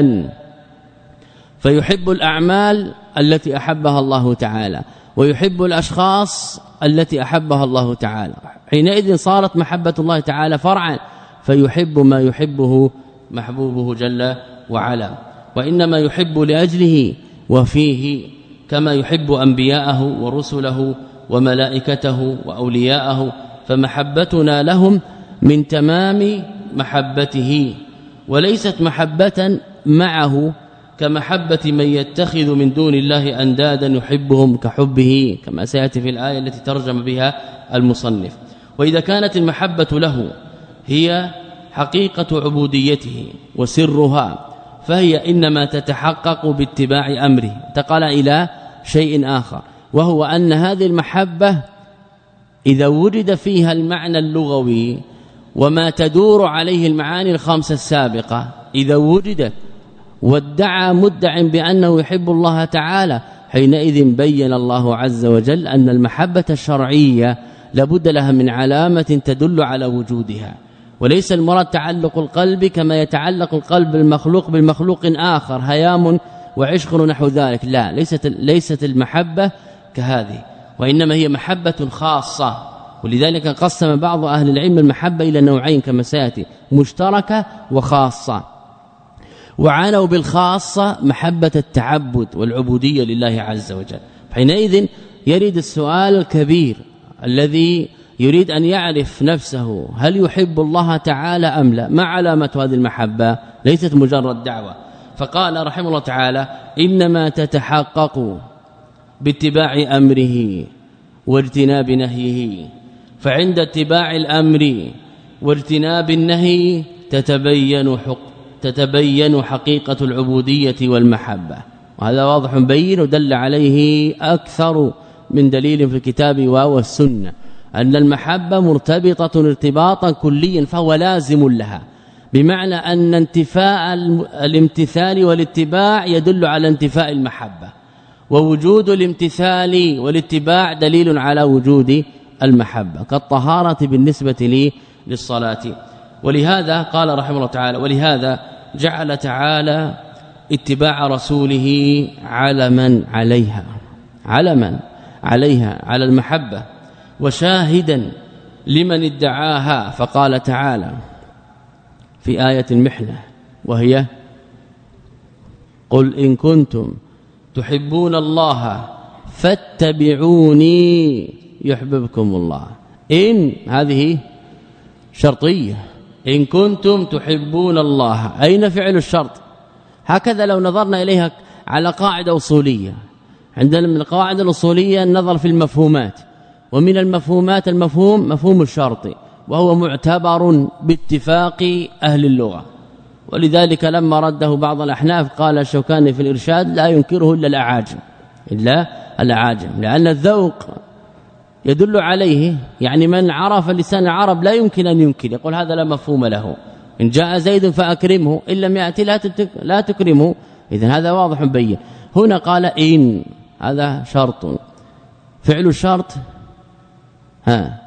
فيحب الأعمال التي أحبها الله تعالى ويحب الأشخاص التي أحبها الله تعالى. حينئذ صارت محبة الله تعالى فرعا، فيحب ما يحبه محبوبه جل وعلا، وإنما يحب لأجله وفيه، كما يحب أنبياءه ورسله وملائكته وأولياءه. فمحبتنا لهم من تمام محبته، وليست محبة معه كمحبة من يتخذ من دون الله أندادا يحبهم كحبه، كما سيأتي في الآية التي ترجم بها المصنف. وإذا كانت المحبة له هي حقيقة عبوديته وسرها، فهي إنما تتحقق باتباع أمره. انتقل إلى شيء آخر، وهو أن هذه المحبة إذا وجد فيها المعنى اللغوي وما تدور عليه المعاني الخمسة السابقة، إذا وجدت وادعى مدع بأنه يحب الله تعالى، حينئذ بين الله عز وجل أن المحبة الشرعية لابد لها من علامة تدل على وجودها، وليس المراد تعلق القلب كما يتعلق القلب بالمخلوق بالمخلوق آخر هيام وعشق نحو ذلك، لا، ليست ليست المحبة كهذه، وإنما هي محبة خاصة. ولذلك قسم بعض أهل العلم المحبة إلى نوعين كما سيأتي: مشتركة وخاصة. وعانوا بالخاصة محبة التعبد والعبودية لله عز وجل. حينئذ يريد السؤال الكبير الذي يريد أن يعرف نفسه: هل يحب الله تعالى أم لا؟ ما علامة هذه المحبة؟ ليست مجرد دعوة. فقال رحمه الله تعالى: إنما تتحقق باتباع أمره واجتناب نهيه، فعند اتباع الأمر واجتناب النهي تتبين تتبين حقيقة العبودية والمحبة، وهذا واضح بين ودل عليه أكثر من دليل في الكتاب والسنة أن المحبة مرتبطة ارتباطا كليا فهو لازم لها، بمعنى أن انتفاء الامتثال والاتباع يدل على انتفاء المحبة، ووجود الامتثال والاتباع دليل على وجود المحبة، كالطهارة بالنسبة لي للصلاة. ولهذا قال رحمه الله تعالى ولهذا جعل تعالى اتباع رسوله علما عليها علما عليها على المحبة وشاهدا لمن ادعاها، فقال تعالى في آية المحنة وهي قل إن كنتم تحبون الله فاتبعوني يحببكم الله. إن هذه شرطية، إن كنتم تحبون الله، أين فعل الشرط؟ هكذا لو نظرنا إليها على قاعدة أصولية، عندنا من القواعد الأصولية النظر في المفهومات، ومن المفهومات المفهوم مفهوم الشرط، وهو معتبر باتفاق أهل اللغة، ولذلك لما رده بعض الأحناف قال الشوكاني في الإرشاد لا ينكره إلا الأعاجم إلا الأعاجم لأن الذوق يدل عليه، يعني من عرف لسان العرب لا يمكن أن ينكر، يقول هذا لا مفهوم له، إن جاء زيد فأكرمه، إن لم يأتي لا تكرمه، إذن هذا واضح بين. هنا قال إن، هذا شرط، فعل الشرط ها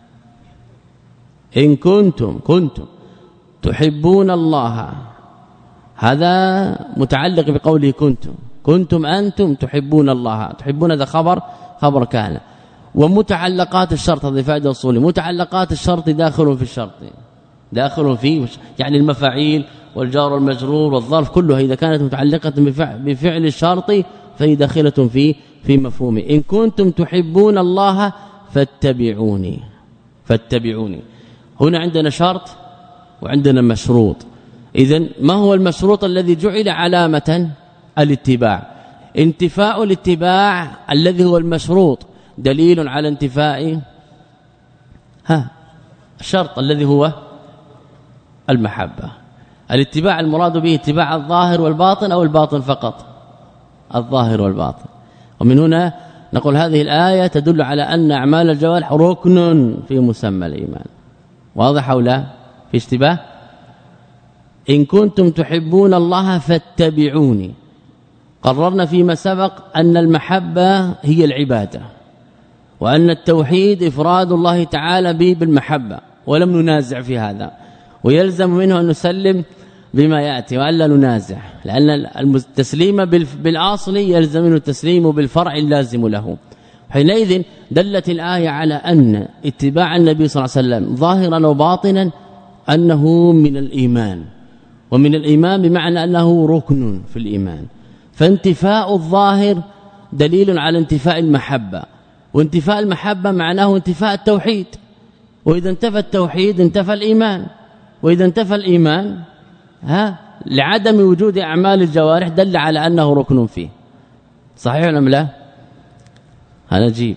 إن كنتم كنتم تحبون الله، هذا متعلق بقوله كنتم كنتم أنتم تحبون الله، تحبون هذا خبر خبر كان، ومتعلقات الشرط هذه فائده اصوليه، متعلقات الشرط داخل في الشرط داخل فيه، يعني المفاعيل والجار والمجرور والظرف كلها إذا كانت متعلقة بفعل الشرط فهي داخلة في في مفهومه. إن كنتم تحبون الله فاتبعوني فاتبعوني. هنا عندنا شرط وعندنا مشروط، إذن ما هو المشروط الذي جعل علامة؟ الاتباع. انتفاء الاتباع الذي هو المشروط دليل على انتفاء ها الشرط الذي هو المحبة. الاتباع المراد به اتباع الظاهر والباطن أو الباطن فقط؟ الظاهر والباطن. ومن هنا نقول هذه الآية تدل على أن أعمال الجوارح ركن في مسمى الإيمان. واضح أو لا؟ في اشتباه؟ إن كنتم تحبون الله فاتبعوني. قررنا فيما سبق أن المحبة هي العبادة، وأن التوحيد إفراد الله تعالى به بالمحبة، ولم ننازع في هذا، ويلزم منه أن نسلم بما يأتي وألا ننازع، لأن التسليم بالأصل يلزم منه التسليم بالفرع اللازم له. حينئذ دلت الآية على أن اتباع النبي صلى الله عليه وسلم ظاهرا وباطنا أنه من الإيمان، ومن الإيمان بمعنى أنه ركن في الإيمان. فانتفاء الظاهر دليل على انتفاء المحبة، وانتفاء المحبة معناه انتفاء التوحيد، وإذا انتفى التوحيد انتفى الإيمان، وإذا انتفى الإيمان ها لعدم وجود أعمال الجوارح دل على أنه ركن فيه. صحيح أم لا؟ هنجيب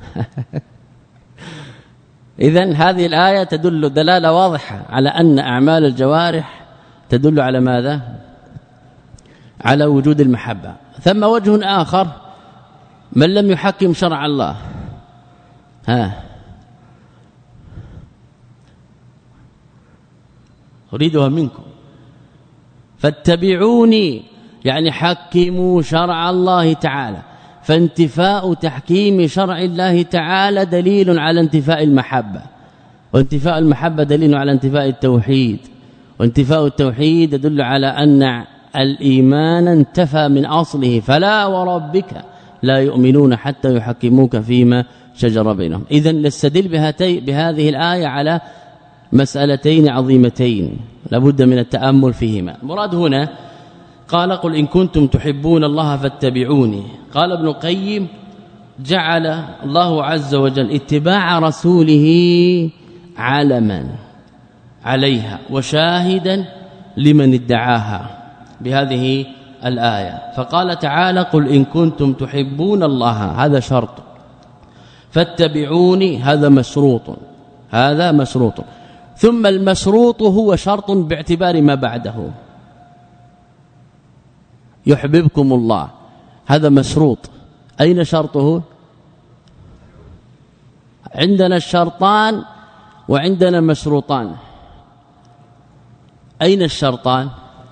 إذن هذه الآية تدل دلالة واضحة على أن أعمال الجوارح تدل على ماذا؟ على وجود المحبة. ثم وجه آخر، من لم يحكم شرع الله ها أريدها منكم فاتبعوني، يعني حكموا شرع الله تعالى. فانتفاء تحكيم شرع الله تعالى دليل على انتفاء المحبة، وانتفاء المحبة دليل على انتفاء التوحيد، وانتفاء التوحيد يدل على أن الإيمان انتفى من أصله، فلا وربك لا يؤمنون حتى يحكموك فيما شجر بينهم. إذن نستدل بهذه الآية على مسألتين عظيمتين لابد من التأمل فيهما. المراد هنا قال قل إن كنتم تحبون الله فاتبعوني. قال ابن القيم جعل الله عز وجل اتباع رسوله علما عليها وشاهدا لمن ادعاها بهذه الآية. فقال تعالى قل إن كنتم تحبون الله، هذا شرط، فاتبعوني هذا مشروط، هذا مشروط. ثم المشروط هو شرط باعتبار ما بعده، يحببكم الله، هذا مشروط. أين شرطه؟ عندنا الشرطان وعندنا مشروطان. أين الشرطان؟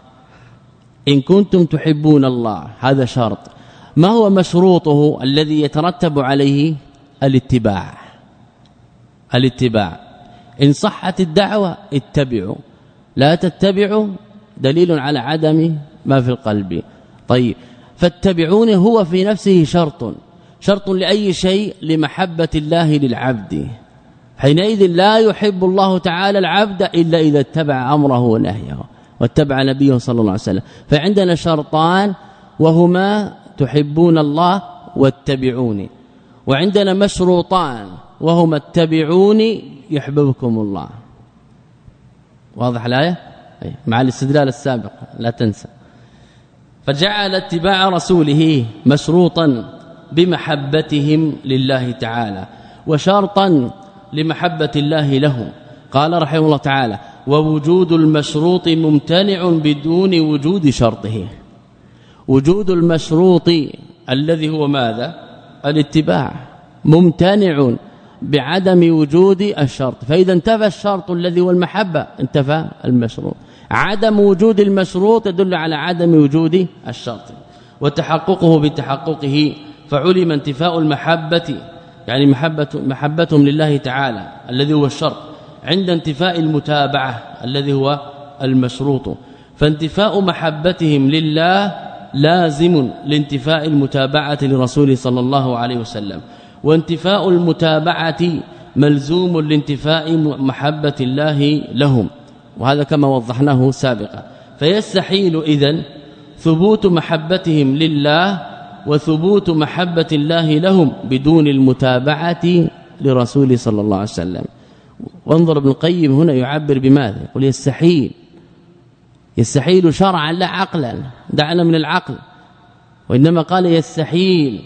إن كنتم تحبون الله، هذا شرط. ما هو مشروطه الذي يترتب عليه؟ الاتباع. الاتباع. إن صحت الدعوة اتبعوا، لا تتبعوا دليل على عدم ما في القلب. طيب، فاتبعون هو في نفسه شرط. شرط لأي شيء؟ لمحبة الله للعبد. حينئذ لا يحب الله تعالى العبد إلا إذا اتبع أمره ونهيه واتبع نبيه صلى الله عليه وسلم. فعندنا شرطان وهما تحبون الله واتبعوني، وعندنا مشروطان وهما اتبعوني يحببكم الله. واضح الآية؟ مع الاستدلال السابق لا تنسى. فجعل اتباع رسوله مشروطا بمحبتهم لله تعالى وشرطا لمحبة الله لهم. قال رحمه الله تعالى: ووجود المشروط ممتنع بدون وجود شرطه. وجود المشروط الذي هو ماذا؟ الاتباع، ممتنع بعدم وجود الشرط. فإذا انتفى الشرط الذي هو المحبة انتفى المشروط. عدم وجود المشروط يدل على عدم وجود الشرط، وتحققه بتحققه فعلم انتفاء المحبة، يعني محبة محبتهم لله تعالى الذي هو الشرط، عند انتفاء المتابعة الذي هو المشروط. فانتفاء محبتهم لله لازم لانتفاء المتابعة لرسوله صلى الله عليه وسلم، وانتفاء المتابعة ملزوم لانتفاء محبة الله لهم، وهذا كما وضحناه سابقا. فيستحيل إذن ثبوت محبتهم لله وثبوت محبة الله لهم بدون المتابعة لرسول صلى الله عليه وسلم. وانظر ابن القيم هنا يعبر بماذا؟ يقول يستحيل. يستحيل شرعا لا عقلا، دعنا من العقل، وإنما قال يستحيل.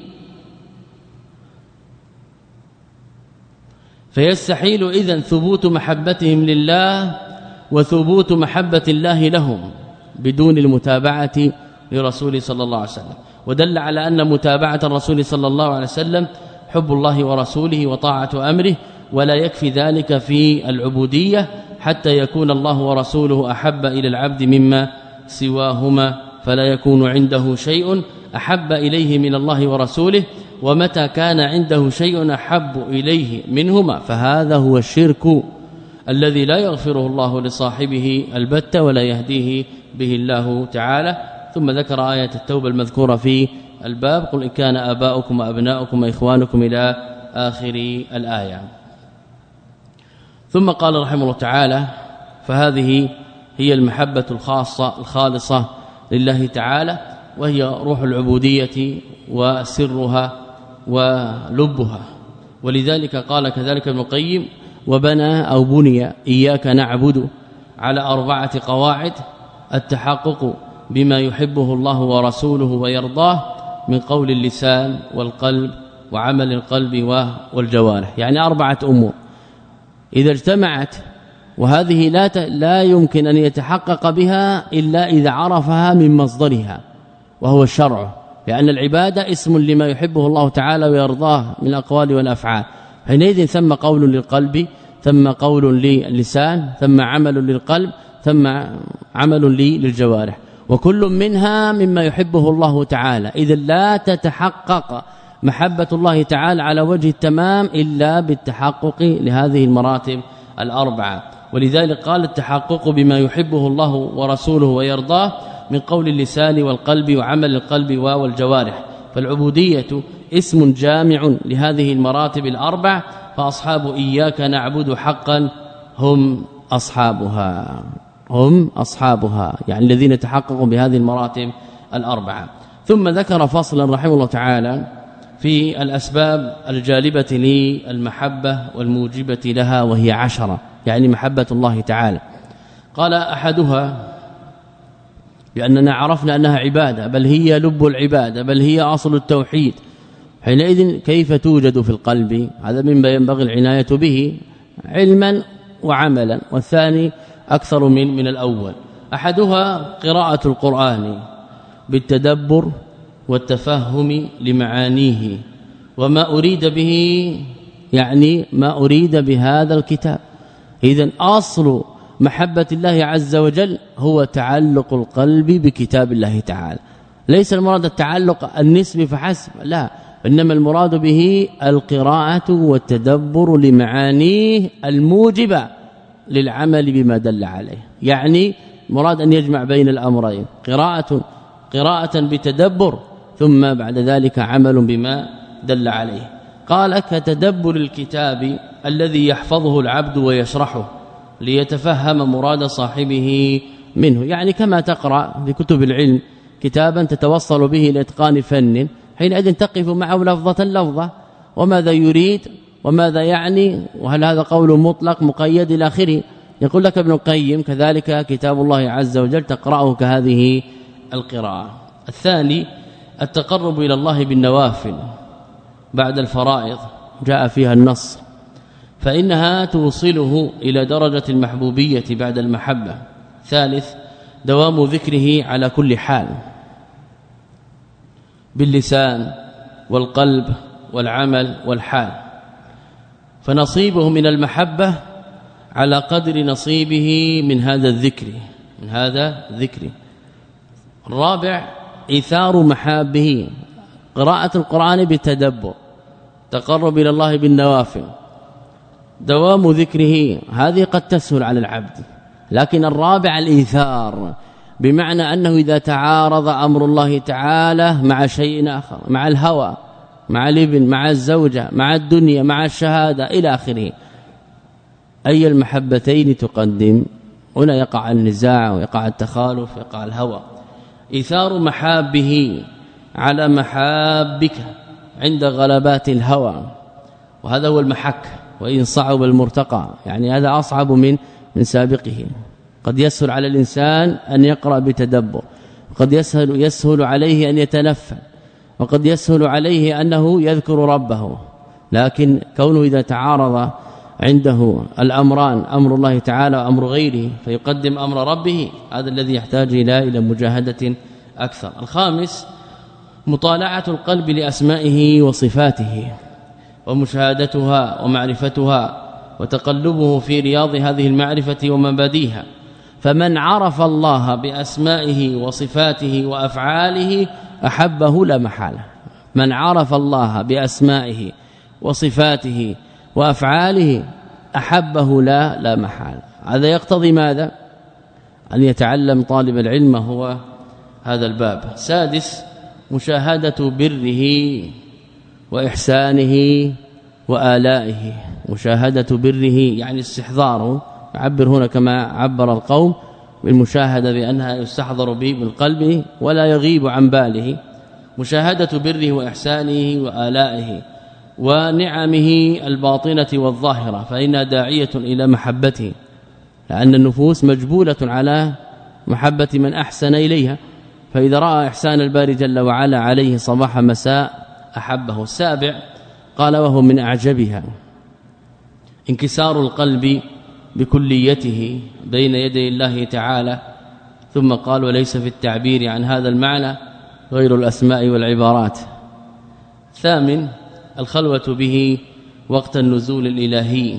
فيستحيل إذن ثبوت محبتهم لله وثبوت محبة الله لهم بدون المتابعة لرسول صلى الله عليه وسلم. ودل على أن متابعة الرسول صلى الله عليه وسلم حب الله ورسوله وطاعة أمره، ولا يكفي ذلك في العبودية حتى يكون الله ورسوله أحب إلى العبد مما سواهما، فلا يكون عنده شيء أحب إليه من الله ورسوله. ومتى كان عنده شيء أحب إليه منهما فهذا هو الشرك الذي لا يغفره الله لصاحبه البتة ولا يهديه به الله تعالى. ثم ذكر آية التوبة المذكورة في الباب: قل إن كان آباؤكم وأبناؤكم وإخوانكم إلى آخر الآية. ثم قال رحمه الله تعالى: فهذه هي المحبة الخاصة الخالصة لله تعالى، وهي روح العبودية وسرها ولبها. ولذلك قال كذلك ابن القيم: وبنى أو بني إياك نعبد على أربعة قواعد: التحقق بما يحبه الله ورسوله ويرضاه من قول اللسان والقلب وعمل القلب والجوارح، يعني أربعة أمور إذا اجتمعت، وهذه لا لا يمكن أن يتحقق بها إلا إذا عرفها من مصدرها وهو الشرع، لأن العبادة اسم لما يحبه الله تعالى ويرضاه من الأقوال والأفعال. حينئذ ثم قول للقلب، ثم قول للسان، ثم عمل للقلب، ثم عمل للجوارح، وكل منها مما يحبه الله تعالى. إذا لا تتحقق محبة الله تعالى على وجه التمام إلا بالتحقق لهذه المراتب الأربعة. ولذلك قال: التحقق بما يحبه الله ورسوله ويرضاه من قول اللسان والقلب وعمل القلب والجوارح. فالعبودية اسم جامع لهذه المراتب الأربع، فأصحاب إياك نعبد حقا هم أصحابها، هم أصحابها، يعني الذين تحققوا بهذه المراتب الأربعة. ثم ذكر فصلا رحمه الله تعالى في الأسباب الجالبة للمحبة والموجبة لها، وهي عشرة، يعني محبة الله تعالى. قال: أحدها بأننا عرفنا أنها عبادة، بل هي لب العبادة، بل هي أصل التوحيد. حينئذ كيف توجد في القلب؟ هذا مما ينبغي العناية به علما وعملا، والثاني أكثر من من الأول. أحدها قراءة القرآن، بالتدبر والتفهم لمعانيه وما أريد به يعني ما أريد بهذا الكتاب. إذن أصل محبة الله عز وجل هو تعلق القلب بكتاب الله تعالى، ليس المراد التعلق النسبي فحسب، لا، إنما المراد به القراءة والتدبر لمعانيه الموجبة للعمل بما دل عليه. يعني مراد أن يجمع بين الأمرين، قراءة قراءة بتدبر ثم بعد ذلك عمل بما دل عليه. قال كتدبر الكتاب الذي يحفظه العبد ويشرحه ليتفهم مراد صاحبه منه، يعني كما تقرأ في كتب العلم كتابا تتوصل به لإتقان فن، حينئذ تقف معه لفظة لفظة وماذا يريد وماذا يعني، وهل هذا قول مطلق مقيد إلى آخره. يقول لك ابن القيم كذلك كتاب الله عز وجل تقرأه كهذه القراءة. الثاني التقرب إلى الله بالنوافل بعد الفرائض جاء فيها النص، فإنها توصله إلى درجة المحبوبية بعد المحبة. ثالث دوام ذكره على كل حال باللسان والقلب والعمل والحال، فنصيبه من المحبة على قدر نصيبه من هذا الذكر من هذا الذكر. الرابع إيثار محابه، قراءة القرآن بالتدبر، تقرب إلى الله بالنوافل، دوام ذكره، هذه قد تسهل على العبد. لكن الرابع الإيثار، بمعنى أنه إذا تعارض أمر الله تعالى مع شيء آخر، مع الهوى، مع الابن، مع الزوجة، مع الدنيا، مع الشهادة إلى آخره، أي المحبتين تقدم؟ هنا يقع النزاع ويقع التخالف ويقع الهوى. إيثار محابه على محابك عند غلبات الهوى، وهذا هو المحك، وإن صعب المرتقى، يعني هذا أصعب من من سابقه. قد يسهل على الإنسان أن يقرأ بتدبر، وقد يسهل يسهل عليه أن يتنفل، وقد يسهل عليه أنه يذكر ربه، لكن كونه إذا تعارض عنده الأمران، أمر الله تعالى وأمر غيره، فيقدم أمر ربه، هذا الذي يحتاج إلى إلى مجاهدة أكثر. الخامس مطالعة القلب لأسمائه وصفاته ومشاهدتها ومعرفتها وتقلبه في رياض هذه المعرفة ومباديها. فمن عرف الله بأسمائه وصفاته وأفعاله أحبه لا محالة. من عرف الله بأسمائه وصفاته وأفعاله أحبه لا لا محالة. هذا يقتضي ماذا؟ أن يتعلم طالب العلم هو هذا الباب. سادس مشاهدة بره وإحسانه وآلائه. مشاهدة بره يعني استحضاره، يعبر هنا كما عبر القوم بالمشاهدة بأنها يستحضر به بالقلب ولا يغيب عن باله. مشاهدة بره وإحسانه وآلائه ونعمه الباطنة والظاهرة، فإنها داعية إلى محبته، لأن النفوس مجبولة على محبة من أحسن إليها، فإذا رأى إحسان الباري جل وعلا عليه صباح مساء أحبه. السابع قال وهو من أعجبها انكسار القلب بكليته بين يدي الله تعالى، ثم قال وليس في التعبير عن هذا المعنى غير الأسماء والعبارات. ثامن الخلوة به وقت النزول الإلهي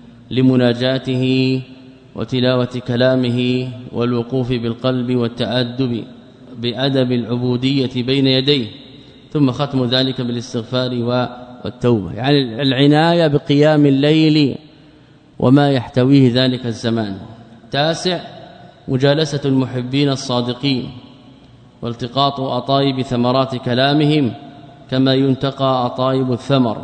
لمناجاته وتلاوة كلامه والوقوف بالقلب والتأدب بأدب العبودية بين يديه، ثم ختم ذلك بالاستغفار والتوبة، يعني العناية بقيام الليل وما يحتويه ذلك الزمان. تاسع مجالسة المحبين الصادقين والتقاط أطايب ثمرات كلامهم كما ينتقى أطايب الثمر،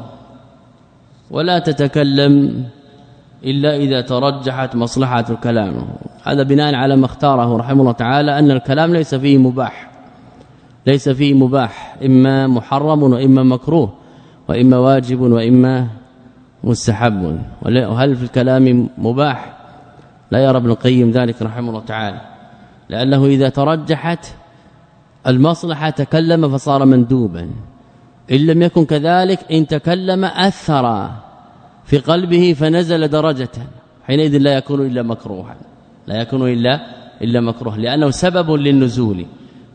ولا تتكلم إلا إذا ترجحت مصلحة الكلام. هذا بناء على ما اختاره رحمه الله تعالى أن الكلام ليس فيه مباح، ليس فيه مباح، إما محرم وإما مكروه وإما واجب وإما مستحب. وهل في الكلام مباح؟ لا يرى ابن القيم ذلك رحمه الله تعالى، لأنه إذا ترجحت المصلحة تكلم فصار مندوبا، إن لم يكن كذلك إن تكلم أثر في قلبه فنزل درجة، حينئذ لا يكون إلا مكروها، لا يكون إلا إلا مكروه، لأنه سبب للنزول.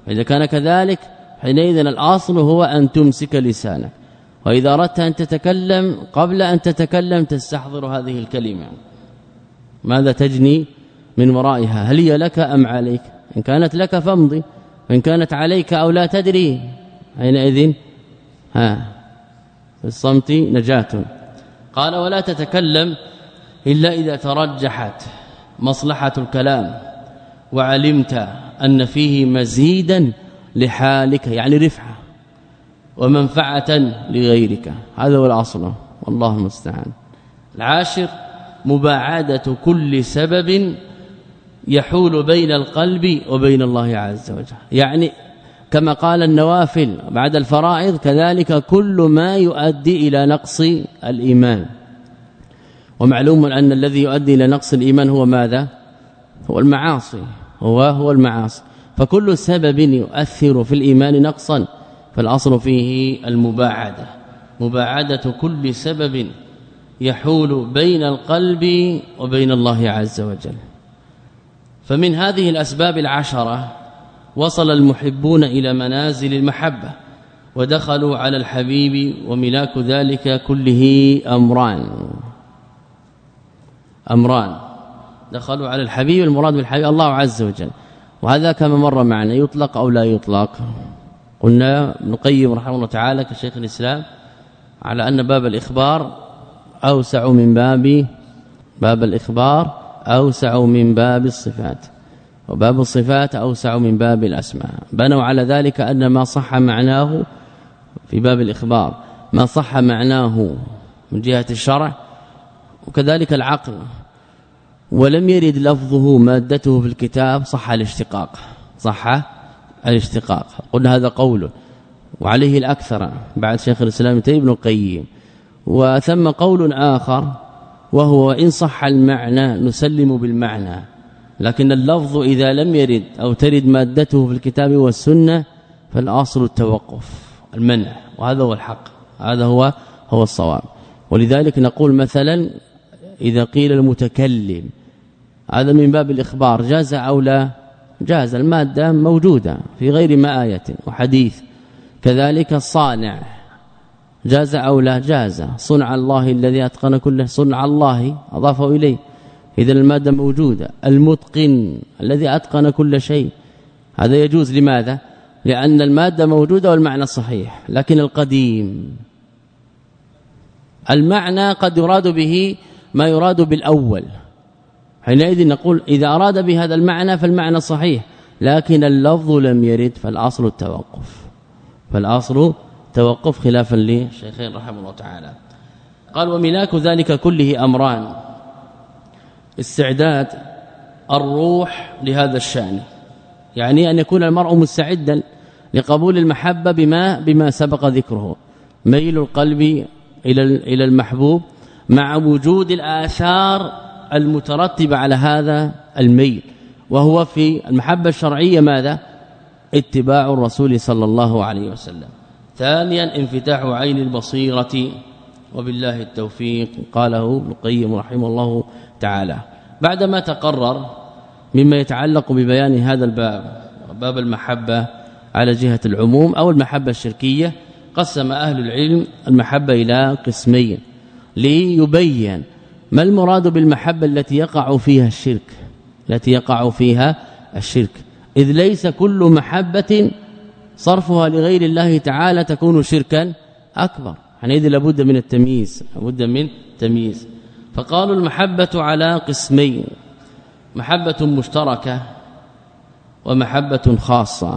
إذا كان كذلك حينئذ الأصل هو أن تمسك لسانك، وإذا أردت أن تتكلم قبل أن تتكلم تستحضر هذه الكلمة ماذا تجني من ورائها، هل هي لك أم عليك؟ إن كانت لك فامضي، وإن كانت عليك أو لا تدري حينئذ ها في الصمت نجاة. قال ولا تتكلم إلا إذا ترجحت مصلحة الكلام وعلمت أن فيه مزيدا لحالك، يعني رفعة ومنفعة لغيرك، هذا هو الأصل والله المستعان. العاشر مباعدة كل سبب يحول بين القلب وبين الله عز وجل، يعني كما قال النوافل بعد الفرائض كذلك كل ما يؤدي إلى نقص الإيمان، ومعلوم أن الذي يؤدي إلى نقص الإيمان هو ماذا؟ هو المعاصي، هو هو المعاصي. فكل سبب يؤثر في الإيمان نقصا فالأصل فيه المباعدة، مباعدة كل سبب يحول بين القلب وبين الله عز وجل. فمن هذه الأسباب العشرة وصل المحبون إلى منازل المحبة ودخلوا على الحبيب، وملاك ذلك كله أمران أمران دخلوا على الحبيب، المراد بالحبيب الله عز وجل، وهذا كما مر معنا يطلق أو لا يطلق. قلنا ابن القيم رحمه الله تعالى كشيخ الإسلام على أن باب الإخبار أوسع من باب باب الإخبار أوسع من باب الصفات، وباب الصفات أوسع من باب الأسماء. بنوا على ذلك أن ما صح معناه في باب الإخبار ما صح معناه من جهة الشرع وكذلك العقل، ولم يرد لفظه مادته في الكتاب صح الاشتقاق صح الاشتقاق. قلنا هذا قول وعليه الأكثر بعد شيخ الإسلام ابن القيم. وثم قول آخر وهو إن صح المعنى نسلم بالمعنى، لكن اللفظ إذا لم يرد أو ترد مادته في الكتاب والسنة فالأصل التوقف المنع، وهذا هو الحق، هذا هو هو الصواب. ولذلك نقول مثلا إذا قيل المتكلم هذا من باب الإخبار جاز أو لا؟ جاز، المادة موجودة في غير ما آية وحديث. كذلك الصانع جاز أو لا؟ جاز، صنع الله الذي أتقن كله، صنع الله أضافه إليه، إذا المادة موجودة. المتقن الذي أتقن كل شيء هذا يجوز، لماذا؟ لأن المادة موجودة والمعنى صحيح. لكن القديم المعنى قد يراد به ما يراد بالأول، حينئذ نقول إذا أراد بهذا المعنى فالمعنى صحيح، لكن اللفظ لم يرد فالأصل التوقف، فالأصل توقف خلافا للشيخين رحمه الله تعالى. قال وملاك ذلك كله أمران: استعداد الروح لهذا الشأن، يعني أن يكون المرء مستعدا لقبول المحبة بما بما سبق ذكره، ميل القلب إلى إلى المحبوب مع وجود الآثار المترتبة على هذا الميل، وهو في المحبة الشرعية ماذا؟ اتباع الرسول صلى الله عليه وسلم. ثانيا انفتاح عين البصيرة، وبالله التوفيق. قاله ابن القيم رحمه الله تعالى بعدما تقرر مما يتعلق ببيان هذا الباب، باب المحبة على جهة العموم أو المحبة الشركية. قسم أهل العلم المحبة إلى قسمين ليبين ما المراد بالمحبة التي يقع فيها الشرك التي يقع فيها الشرك إذ ليس كل محبة صرفها لغير الله تعالى تكون شركا أكبر، حينئذ لابد من التمييز، لابد من تمييز. فقالوا المحبة على قسمين: محبة مشتركة ومحبة خاصة،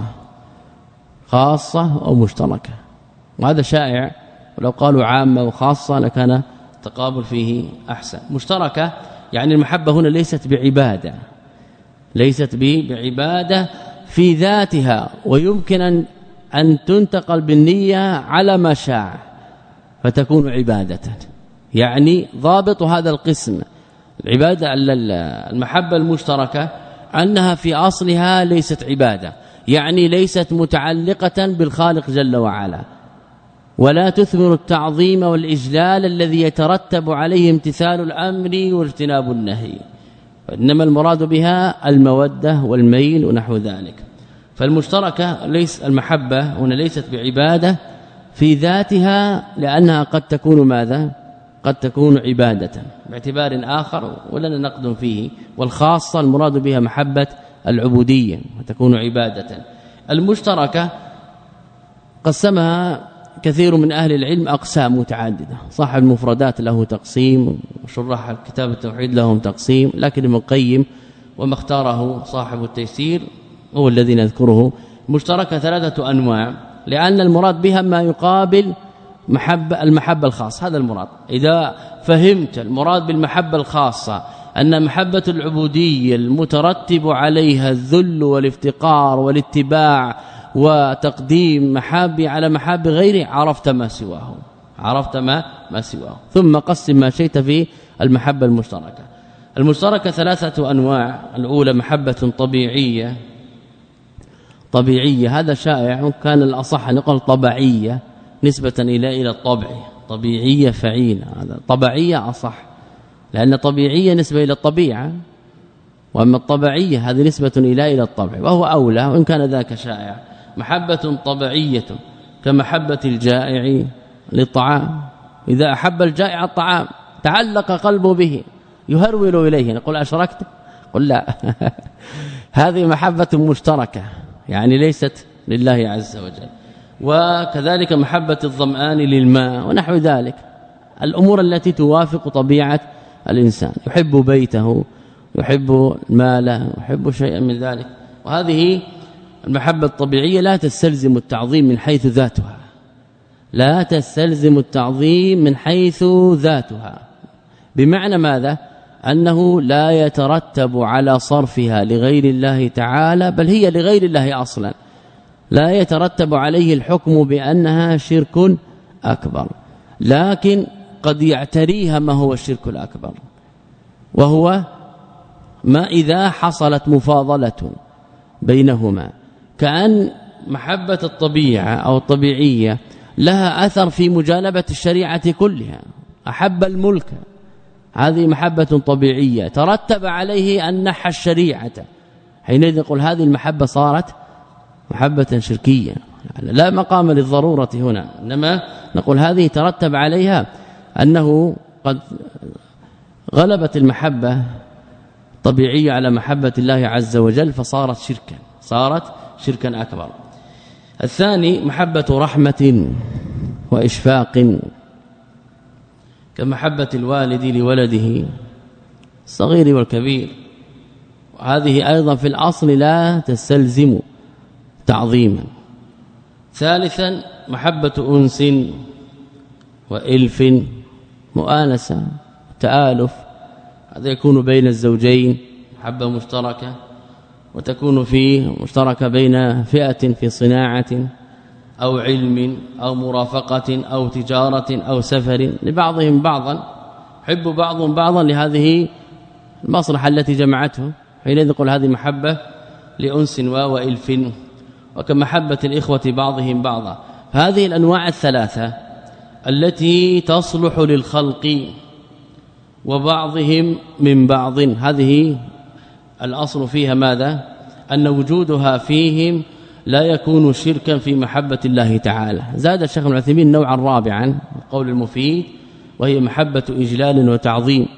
خاصة أو مشتركة، وهذا شائع، ولو قالوا عامة وخاصة لكان التقابل فيه أحسن. مشتركة يعني المحبة هنا ليست بعبادة، ليست بعبادة في ذاتها، ويمكن أن أن تنتقل بالنية على ما شاء فتكون عبادة. يعني ضابط هذا القسم العبادة المحبة المشتركة أنها في أصلها ليست عبادة، يعني ليست متعلقة بالخالق جل وعلا، ولا تثمر التعظيم والإجلال الذي يترتب عليه امتثال الأمر واجتناب النهي، وإنما المراد بها المودة والميل ونحو ذلك. فالمشتركة ليس المحبة هنا ليست بعبادة في ذاتها لأنها قد تكون ماذا قد تكون عبادة باعتبار آخر ولن نقدم فيه والخاصة المراد بها محبة العبودية وتكون عبادة. المشتركة قسمها كثير من أهل العلم أقسام متعددة، صاحب المفردات له تقسيم وشرح كتاب التوحيد لهم تقسيم، لكن ابن القيم وما اختاره صاحب التيسير هو الذي نذكره. مشتركة ثلاثة أنواع لأن المراد بها ما يقابل محبة المحبة الخاصة، هذا المراد. إذا فهمت المراد بالمحبة الخاصة أن محبة العبودية المترتب عليها الذل والافتقار والاتباع وتقديم محابي على محاب غيره، عرفت ما سواه عرفت ما ما سواه. ثم قسم ما شئت في المحبة المشتركة. المشتركة ثلاثة أنواع، الأولى محبة طبيعية طبيعية هذا شائع، كان الأصح أن يقال طبيعية نسبة إلى إلى الطبع، طبيعية فعيلة، هذا طبيعية أصح لأن طبيعية نسبة إلى الطبيعة، وأما الطبيعية هذه نسبة إلى إلى الطبع وهو أولى وإن كان ذاك شائع. محبة طبيعية كمحبة الجائع للطعام، إذا أحب الجائع الطعام تعلق قلبه به يهرول إليه، نقول أشركت؟ قل لا هذه محبة مشتركة يعني ليست لله عز وجل. وكذلك محبة الظمآن للماء ونحو ذلك، الأمور التي توافق طبيعة الإنسان، يحب بيته يحب ماله يحب شيئا من ذلك. وهذه المحبة الطبيعية لا تستلزم التعظيم من حيث ذاتها، لا تستلزم التعظيم من حيث ذاتها، بمعنى ماذا؟ أنه لا يترتب على صرفها لغير الله تعالى، بل هي لغير الله أصلا، لا يترتب عليه الحكم بأنها شرك أكبر، لكن قد يعتريها ما هو الشرك الأكبر، وهو ما إذا حصلت مفاضلة بينهما، كأن محبة الطبيعة أو الطبيعية لها أثر في مجانبة الشريعة كلها. أحب الملك، هذه محبة طبيعية ترتب عليه أن نحى الشريعة، حينئذ نقول هذه المحبة صارت محبة شركية، لا مقام للضرورة هنا، إنما نقول هذه ترتب عليها أنه قد غلبت المحبة طبيعية على محبة الله عز وجل فصارت شركا صارت شركا أكبر. الثاني محبة رحمة وإشفاق كمحبة الوالد لولده الصغير والكبير، وهذه أيضا في الأصل لا تستلزم تعظيما. ثالثا محبة أنس وإلف مؤانسة تآلف، هذا يكون بين الزوجين محبة مشتركة، وتكون في مشتركة بين فئة في صناعة أو علم أو مرافقة أو تجارة أو سفر، لبعضهم بعضا يحب بعضهم بعضا لهذه المصلحة التي جمعته، حينئذ نقول هذه محبة لأنس وإلف. وكمحبة الإخوة بعضهم بعضا. هذه الأنواع الثلاثة التي تصلح للخلق وبعضهم من بعض، هذه الأصل فيها ماذا؟ أن وجودها فيهم لا يكون شركا في محبة الله تعالى. زاد الشيخ ابن عثيمين نوعا رابعا القول المفيد، وهي محبة إجلال وتعظيم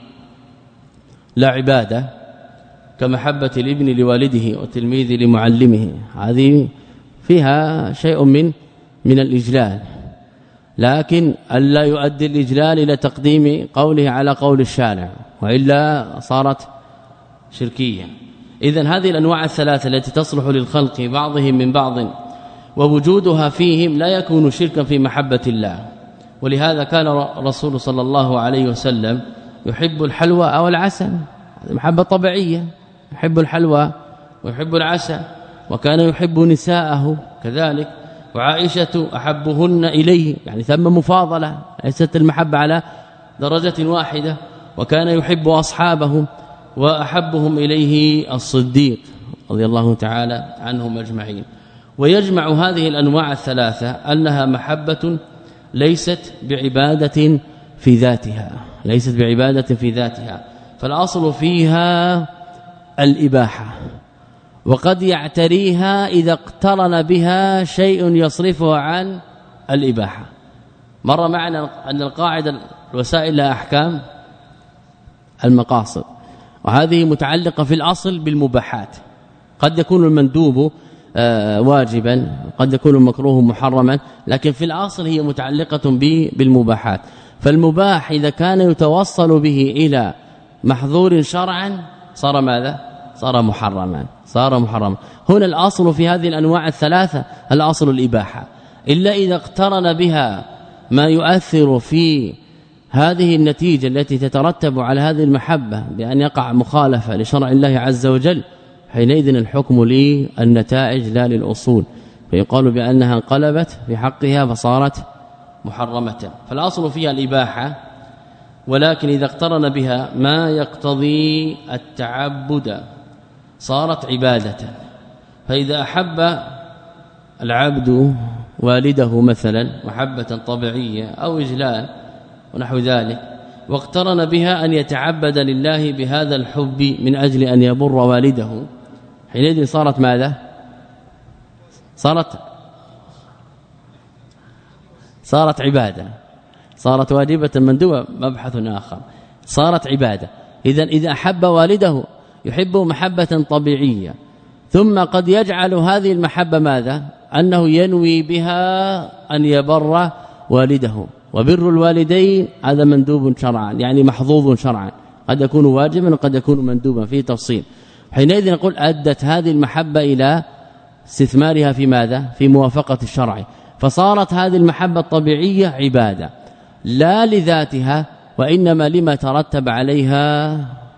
لا عبادة، كمحبة الابن لوالده والتلميذ لمعلمه، هذه فيها شيء من من الإجلال، لكن ألا يؤدي الإجلال إلى تقديم قوله على قول الشارع، وإلا صارت شركية. إذن هذه الأنواع الثلاثة التي تصلح للخلق بعضهم من بعض ووجودها فيهم لا يكون شركا في محبة الله. ولهذا كان رسول صلى الله عليه وسلم يحب الحلوى أو العسل، محبة طبيعية، يحب الحلوى ويحب العسل، وكان يحب نساءه كذلك، وعائشة أحبهن إليه، يعني ثم مفاضلة ليست المحبة على درجة واحدة، وكان يحب أصحابه وأحبهم إليه الصديق رضي الله تعالى عنهم أجمعين. ويجمع هذه الأنواع الثلاثة أنها محبة ليست بعبادة في ذاتها، ليست بعبادة في ذاتها، فالأصل فيها الإباحة، وقد يعتريها إذا اقترن بها شيء يصرفها عن الإباحة. مر معنا أن القاعدة الوسائل لها أحكام المقاصد، وهذه متعلقة في الأصل بالمباحات. قد يكون المندوب واجبا، قد يكون المكروه محرما، لكن في الأصل هي متعلقة بالمباحات. فالمباح إذا كان يتوصل به إلى محظور شرعا صار ماذا؟ صار محرما، صار محرما. هنا الأصل في هذه الأنواع الثلاثة الأصل الإباحة، إلا إذا اقترن بها ما يؤثر في هذه النتيجة التي تترتب على هذه المحبة بأن يقع مخالفة لشرع الله عز وجل، حينئذ الحكم للنتائج لا للأصول، فيقال بأنها انقلبت في حقها فصارت محرمة. فالأصل فيها الإباحة، ولكن إذا اقترن بها ما يقتضي التعبد صارت عبادة. فإذا أحب العبد والده مثلا محبة طبيعية أو إجلال ونحو ذلك، واقترن بها أن يتعبد لله بهذا الحب من أجل أن يبر والده، حينئذ صارت ماذا؟ صارت صارت عبادة، صارت واجبة مندوبة، مبحث آخر، صارت عبادة. إذا إذا أحب والده يحبه محبة طبيعية، ثم قد يجعل هذه المحبة ماذا؟ أنه ينوي بها أن يبر والده، وبر الوالدين هذا مندوب شرعا، يعني محظوظ شرعا، قد يكون واجبا وقد يكون مندوبا، في تفصيل. حينئذ نقول أدت هذه المحبة إلى استثمارها في ماذا؟ في موافقة الشرع، فصارت هذه المحبة الطبيعية عبادة لا لذاتها، وإنما لما ترتب عليها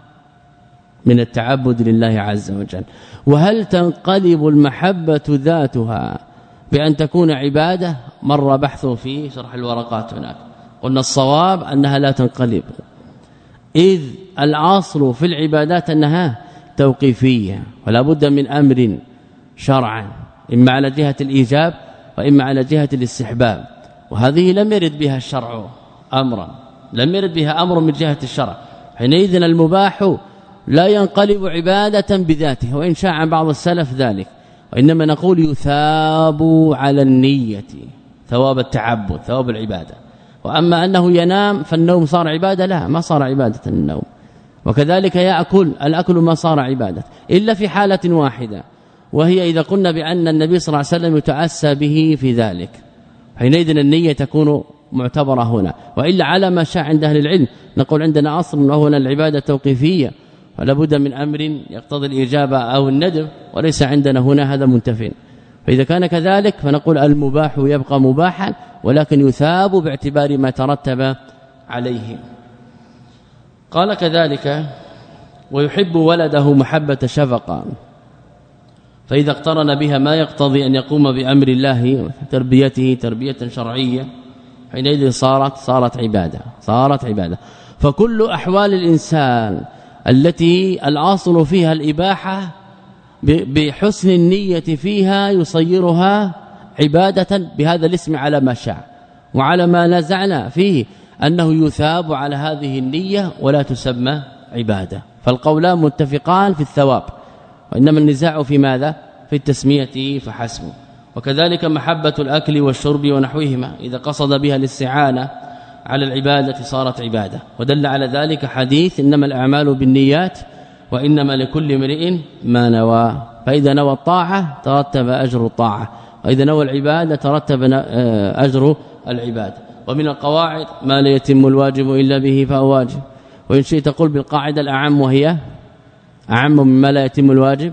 من التعبد لله عز وجل. وهل تنقلب المحبة ذاتها بأن تكون عبادة؟ مر بحثه في شرح الورقات هناك، قلنا الصواب أنها لا تنقلب، إذ الأصل في العبادات أنها توقيفية، ولا بد من أمر شرعا، إما على جهة الإيجاب وإما على جهة الاستحباب، وهذه لم يرد بها الشرع أمرا، لم يرد بها أمر من جهة الشرع. حينئذ المباح لا ينقلب عبادة بذاته، وإن شاء عن بعض السلف ذلك، وإنما نقول يثاب على النية ثواب التعبد، ثواب العبادة. وأما أنه ينام فالنوم صار عبادة، لا، ما صار عبادة النوم. وكذلك يأكل، الأكل ما صار عبادة إلا في حالة واحدة، وهي إذا قلنا بأن النبي صلى الله عليه وسلم يتأسى به في ذلك، حينئذ النية تكون معتبرة هنا. وإلا على ما شاء عند أهل العلم نقول عندنا أصل وهو العبادة التوقيفية، ولا بد من أمر يقتضي الإجابة أو الندب، وليس عندنا هنا هذا منتفين. فإذا كان كذلك فنقول المباح يبقى مباحا، ولكن يثاب باعتبار ما ترتب عليه. قال كذلك ويحب ولده محبة شفقة، فإذا اقترن بها ما يقتضي أن يقوم بأمر الله تربيته تربية شرعية، حينئذ صارت صارت عبادة، صارت عبادة. فكل أحوال الإنسان التي الأصل فيها الإباحة بحسن النية فيها يصيرها عبادة بهذا الاسم على ما شاء، وعلى ما نزعنا فيه أنه يثاب على هذه النية ولا تسمى عبادة. فالقولان متفقان في الثواب، وإنما النزاع في ماذا؟ في التسمية فحسب. وكذلك محبة الأكل والشرب ونحوهما إذا قصد بها الاستعانة على العبادة صارت عبادة. ودل على ذلك حديث إنما الأعمال بالنيات وإنما لكل امرئ ما نوى، فإذا نوى الطاعة ترتب أجر الطاعة، وإذا نوى العبادة ترتب أجر العبادة. ومن القواعد ما لا يتم الواجب إلا به فهو واجب. وإن شئت تقول بالقاعدة الأعم، وهي أعم مما لا يتم الواجب،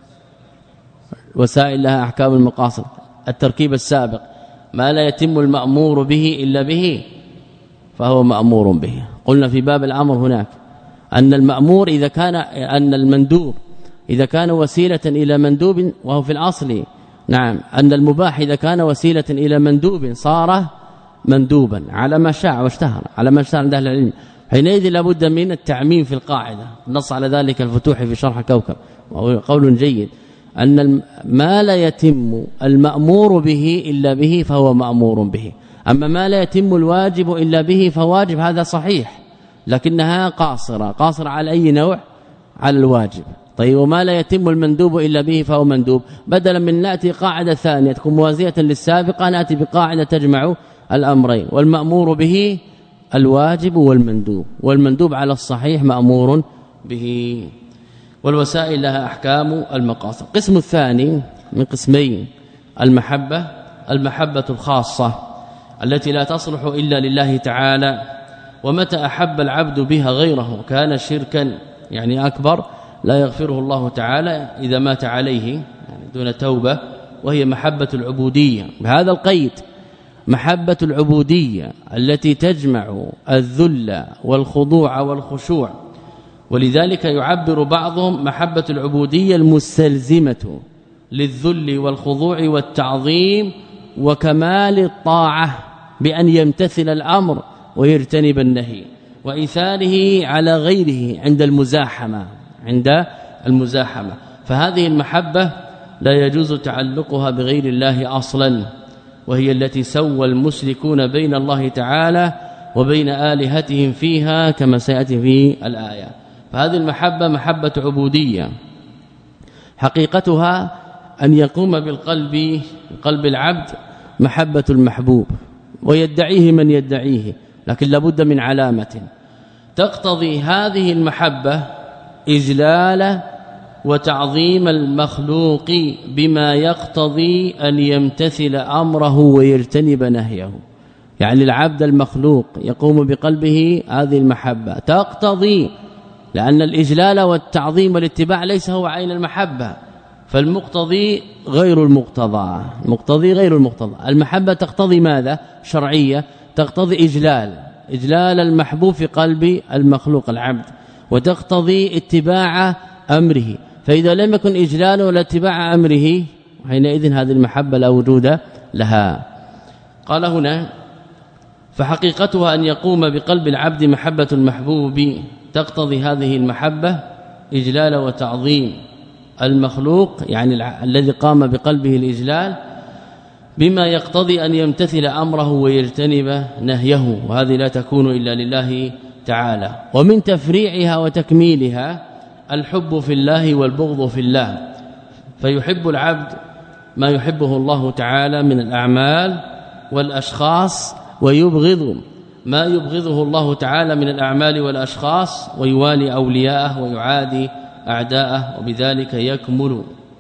وسائل لها أحكام المقاصد. التركيب السابق ما لا يتم المأمور به إلا به فهو مأمور به. قلنا في باب الأمر هناك أن المأمور إذا كان أن المندوب إذا كان وسيلة إلى مندوب، وهو في الأصل نعم أن المباح إذا كان وسيلة إلى مندوب صار مندوبا على ما شاء واشتهر، على ما اشتهر عند أهل العلم. حينئذ لابد من التعميم في القاعدة، نص على ذلك الفتوح في شرح كوكب، وهو قول جيد أن ما لا يتم المأمور به إلا به فهو مأمور به، أما ما لا يتم الواجب إلا به فواجب، هذا صحيح، لكنها قاصرة قاصرة على أي نوع؟ على الواجب. طيب وما لا يتم المندوب إلا به فهو مندوب. بدلا من نأتي قاعدة ثانية تكون موازية للسابقة نأتي بقاعدة تجمع الأمرين، والمأمور به الواجب والمندوب، والمندوب على الصحيح مأمور به. والوسائل لها أحكام المقاصد. القسم الثاني من قسمين المحبة، المحبة الخاصة التي لا تصلح إلا لله تعالى، ومتى أحب العبد بها غيره كان شركا يعني أكبر لا يغفره الله تعالى إذا مات عليه يعني دون توبة، وهي محبة العبودية بهذا القيد، محبة العبودية التي تجمع الذل والخضوع والخشوع. ولذلك يعبر بعضهم محبة العبودية المستلزمة للذل والخضوع والتعظيم وكمال الطاعة بأن يمتثل الأمر ويجتنب النهي، وإيثاره على غيره عند المزاحمة عند المزاحمة. فهذه المحبة لا يجوز تعلقها بغير الله أصلا، وهي التي سوى المشركون بين الله تعالى وبين آلهتهم فيها كما سيأتي في الآية. فهذه المحبة محبة عبودية حقيقتها أن يقوم بالقلب قلب العبد محبة المحبوب، ويدعيه من يدعيه، لكن لابد من علامة تقتضي هذه المحبة إجلال وتعظيم المخلوق بما يقتضي أن يمتثل أمره ويجتنب نهيه. يعني العبد المخلوق يقوم بقلبه هذه المحبة تقتضي، لأن الإجلال والتعظيم والاتباع ليس هو عين المحبة، فالمقتضي غير المقتضى، المقتضي غير المقتضى. المحبة تقتضي ماذا؟ شرعية، تقتضي إجلال إجلال المحبوب في قلب المخلوق العبد، وتقتضي اتباع أمره. فإذا لم يكن إجلال ولا اتباع أمره حينئذ هذه المحبة لا وجود لها. قال هنا فحقيقتها أن يقوم بقلب العبد محبة المحبوب، تقتضي هذه المحبة إجلال وتعظيم المخلوق، يعني الذي قام بقلبه الإجلال بما يقتضي أن يمتثل أمره ويجتنب نهيه، وهذه لا تكون إلا لله تعالى. ومن تفريعها وتكميلها الحب في الله والبغض في الله، فيحب العبد ما يحبه الله تعالى من الأعمال والأشخاص، ويبغض ما يبغضه الله تعالى من الأعمال والأشخاص، ويوالي أولياءه ويعادي أعداءه. وبذلك يكمل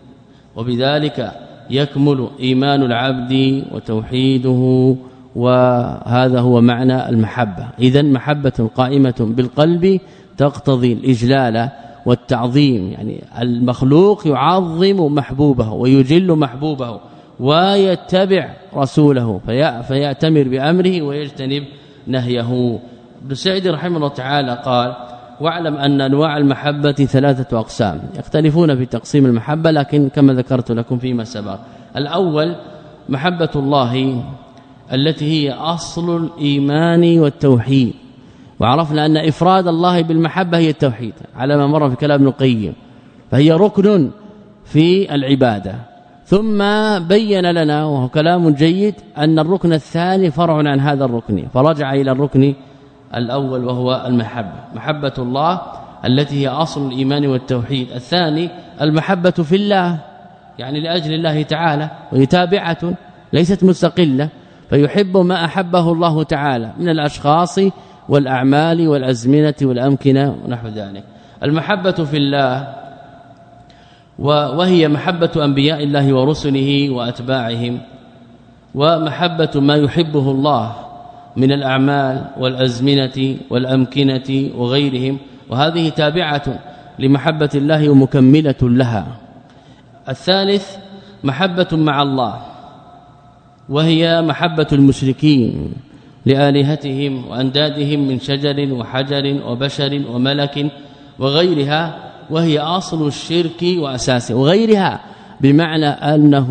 وبذلك يكمل إيمان العبد وتوحيده، وهذا هو معنى المحبة. إذن محبة قائمة بالقلب تقتضي الإجلال والتعظيم، يعني المخلوق يعظم محبوبه ويجل محبوبه ويتبع رسوله فيأتمر بأمره ويجتنب نهيه. ابن سعيد رحمه الله تعالى قال: واعلم أن انواع المحبة ثلاثة أقسام، يختلفون في تقسيم المحبة لكن كما ذكرت لكم فيما سبق. الأول محبة الله التي هي أصل الإيمان والتوحيد، وعرفنا أن إفراد الله بالمحبة هي التوحيد على ما مر في كلام ابن القيم، فهي ركن في العبادة. ثم بين لنا وهو كلام جيد أن الركن الثاني فرع عن هذا الركن، فرجع إلى الركن الأول وهو المحبة، محبة الله التي هي أصل الإيمان والتوحيد. الثاني المحبة في الله، يعني لأجل الله تعالى، وهي تابعة ليست مستقلة، فيحب ما أحبه الله تعالى من الأشخاص والأعمال والأزمنة والأمكنة ونحو ذلك. المحبة في الله وهي محبة أنبياء الله ورسله وأتباعهم، ومحبة ما يحبه الله من الأعمال والأزمنة والأمكنة وغيرهم، وهذه تابعة لمحبة الله ومكملة لها. الثالث محبة مع الله، وهي محبة المشركين لآلهتهم وأندادهم من شجر وحجر وبشر وملك وغيرها، وهي أصل الشرك وأساسه. وغيرها بمعنى أنه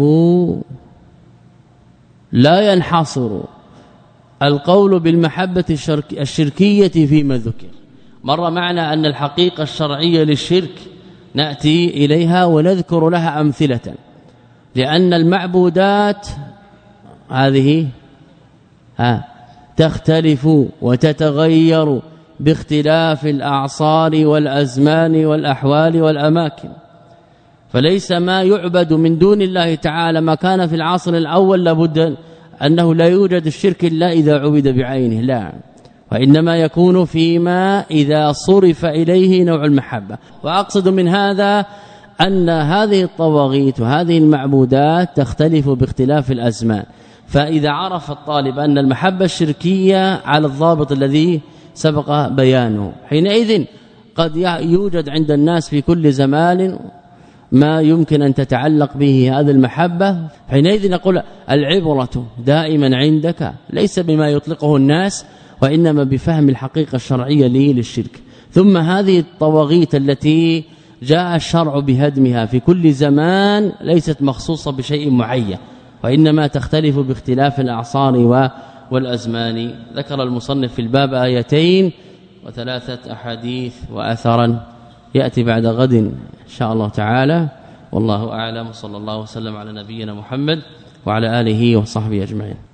لا ينحصر القول بالمحبة الشركية فيما ذكر. مر معنا أن الحقيقة الشرعية للشرك نأتي إليها ونذكر لها أمثلة، لأن المعبودات هذه ها تختلف وتتغير باختلاف الأعصار والأزمان والأحوال والأماكن. فليس ما يعبد من دون الله تعالى ما كان في العصر الأول لابد أنه لا يوجد الشرك إلا إذا عبد بعينه، لا، وإنما يكون فيما إذا صرف إليه نوع المحبة. وأقصد من هذا أن هذه الطواغيت وهذه المعبودات تختلف باختلاف الأزمان. فإذا عرف الطالب أن المحبة الشركية على الضابط الذي سبق بيانه، حينئذ قد يوجد عند الناس في كل زمان ما يمكن أن تتعلق به هذه المحبة. حينئذ نقول العبرة دائما عندك ليس بما يطلقه الناس، وإنما بفهم الحقيقة الشرعية للشرك. ثم هذه الطواغيت التي جاء الشرع بهدمها في كل زمان ليست مخصوصة بشيء معين، وإنما تختلف باختلاف الأعصار والأزمان. ذكر المصنف في الباب آيتين وثلاثة أحاديث وأثرا، يأتي بعد غد إن شاء الله تعالى، والله أعلم. صلى الله وسلم على نبينا محمد وعلى آله وصحبه أجمعين.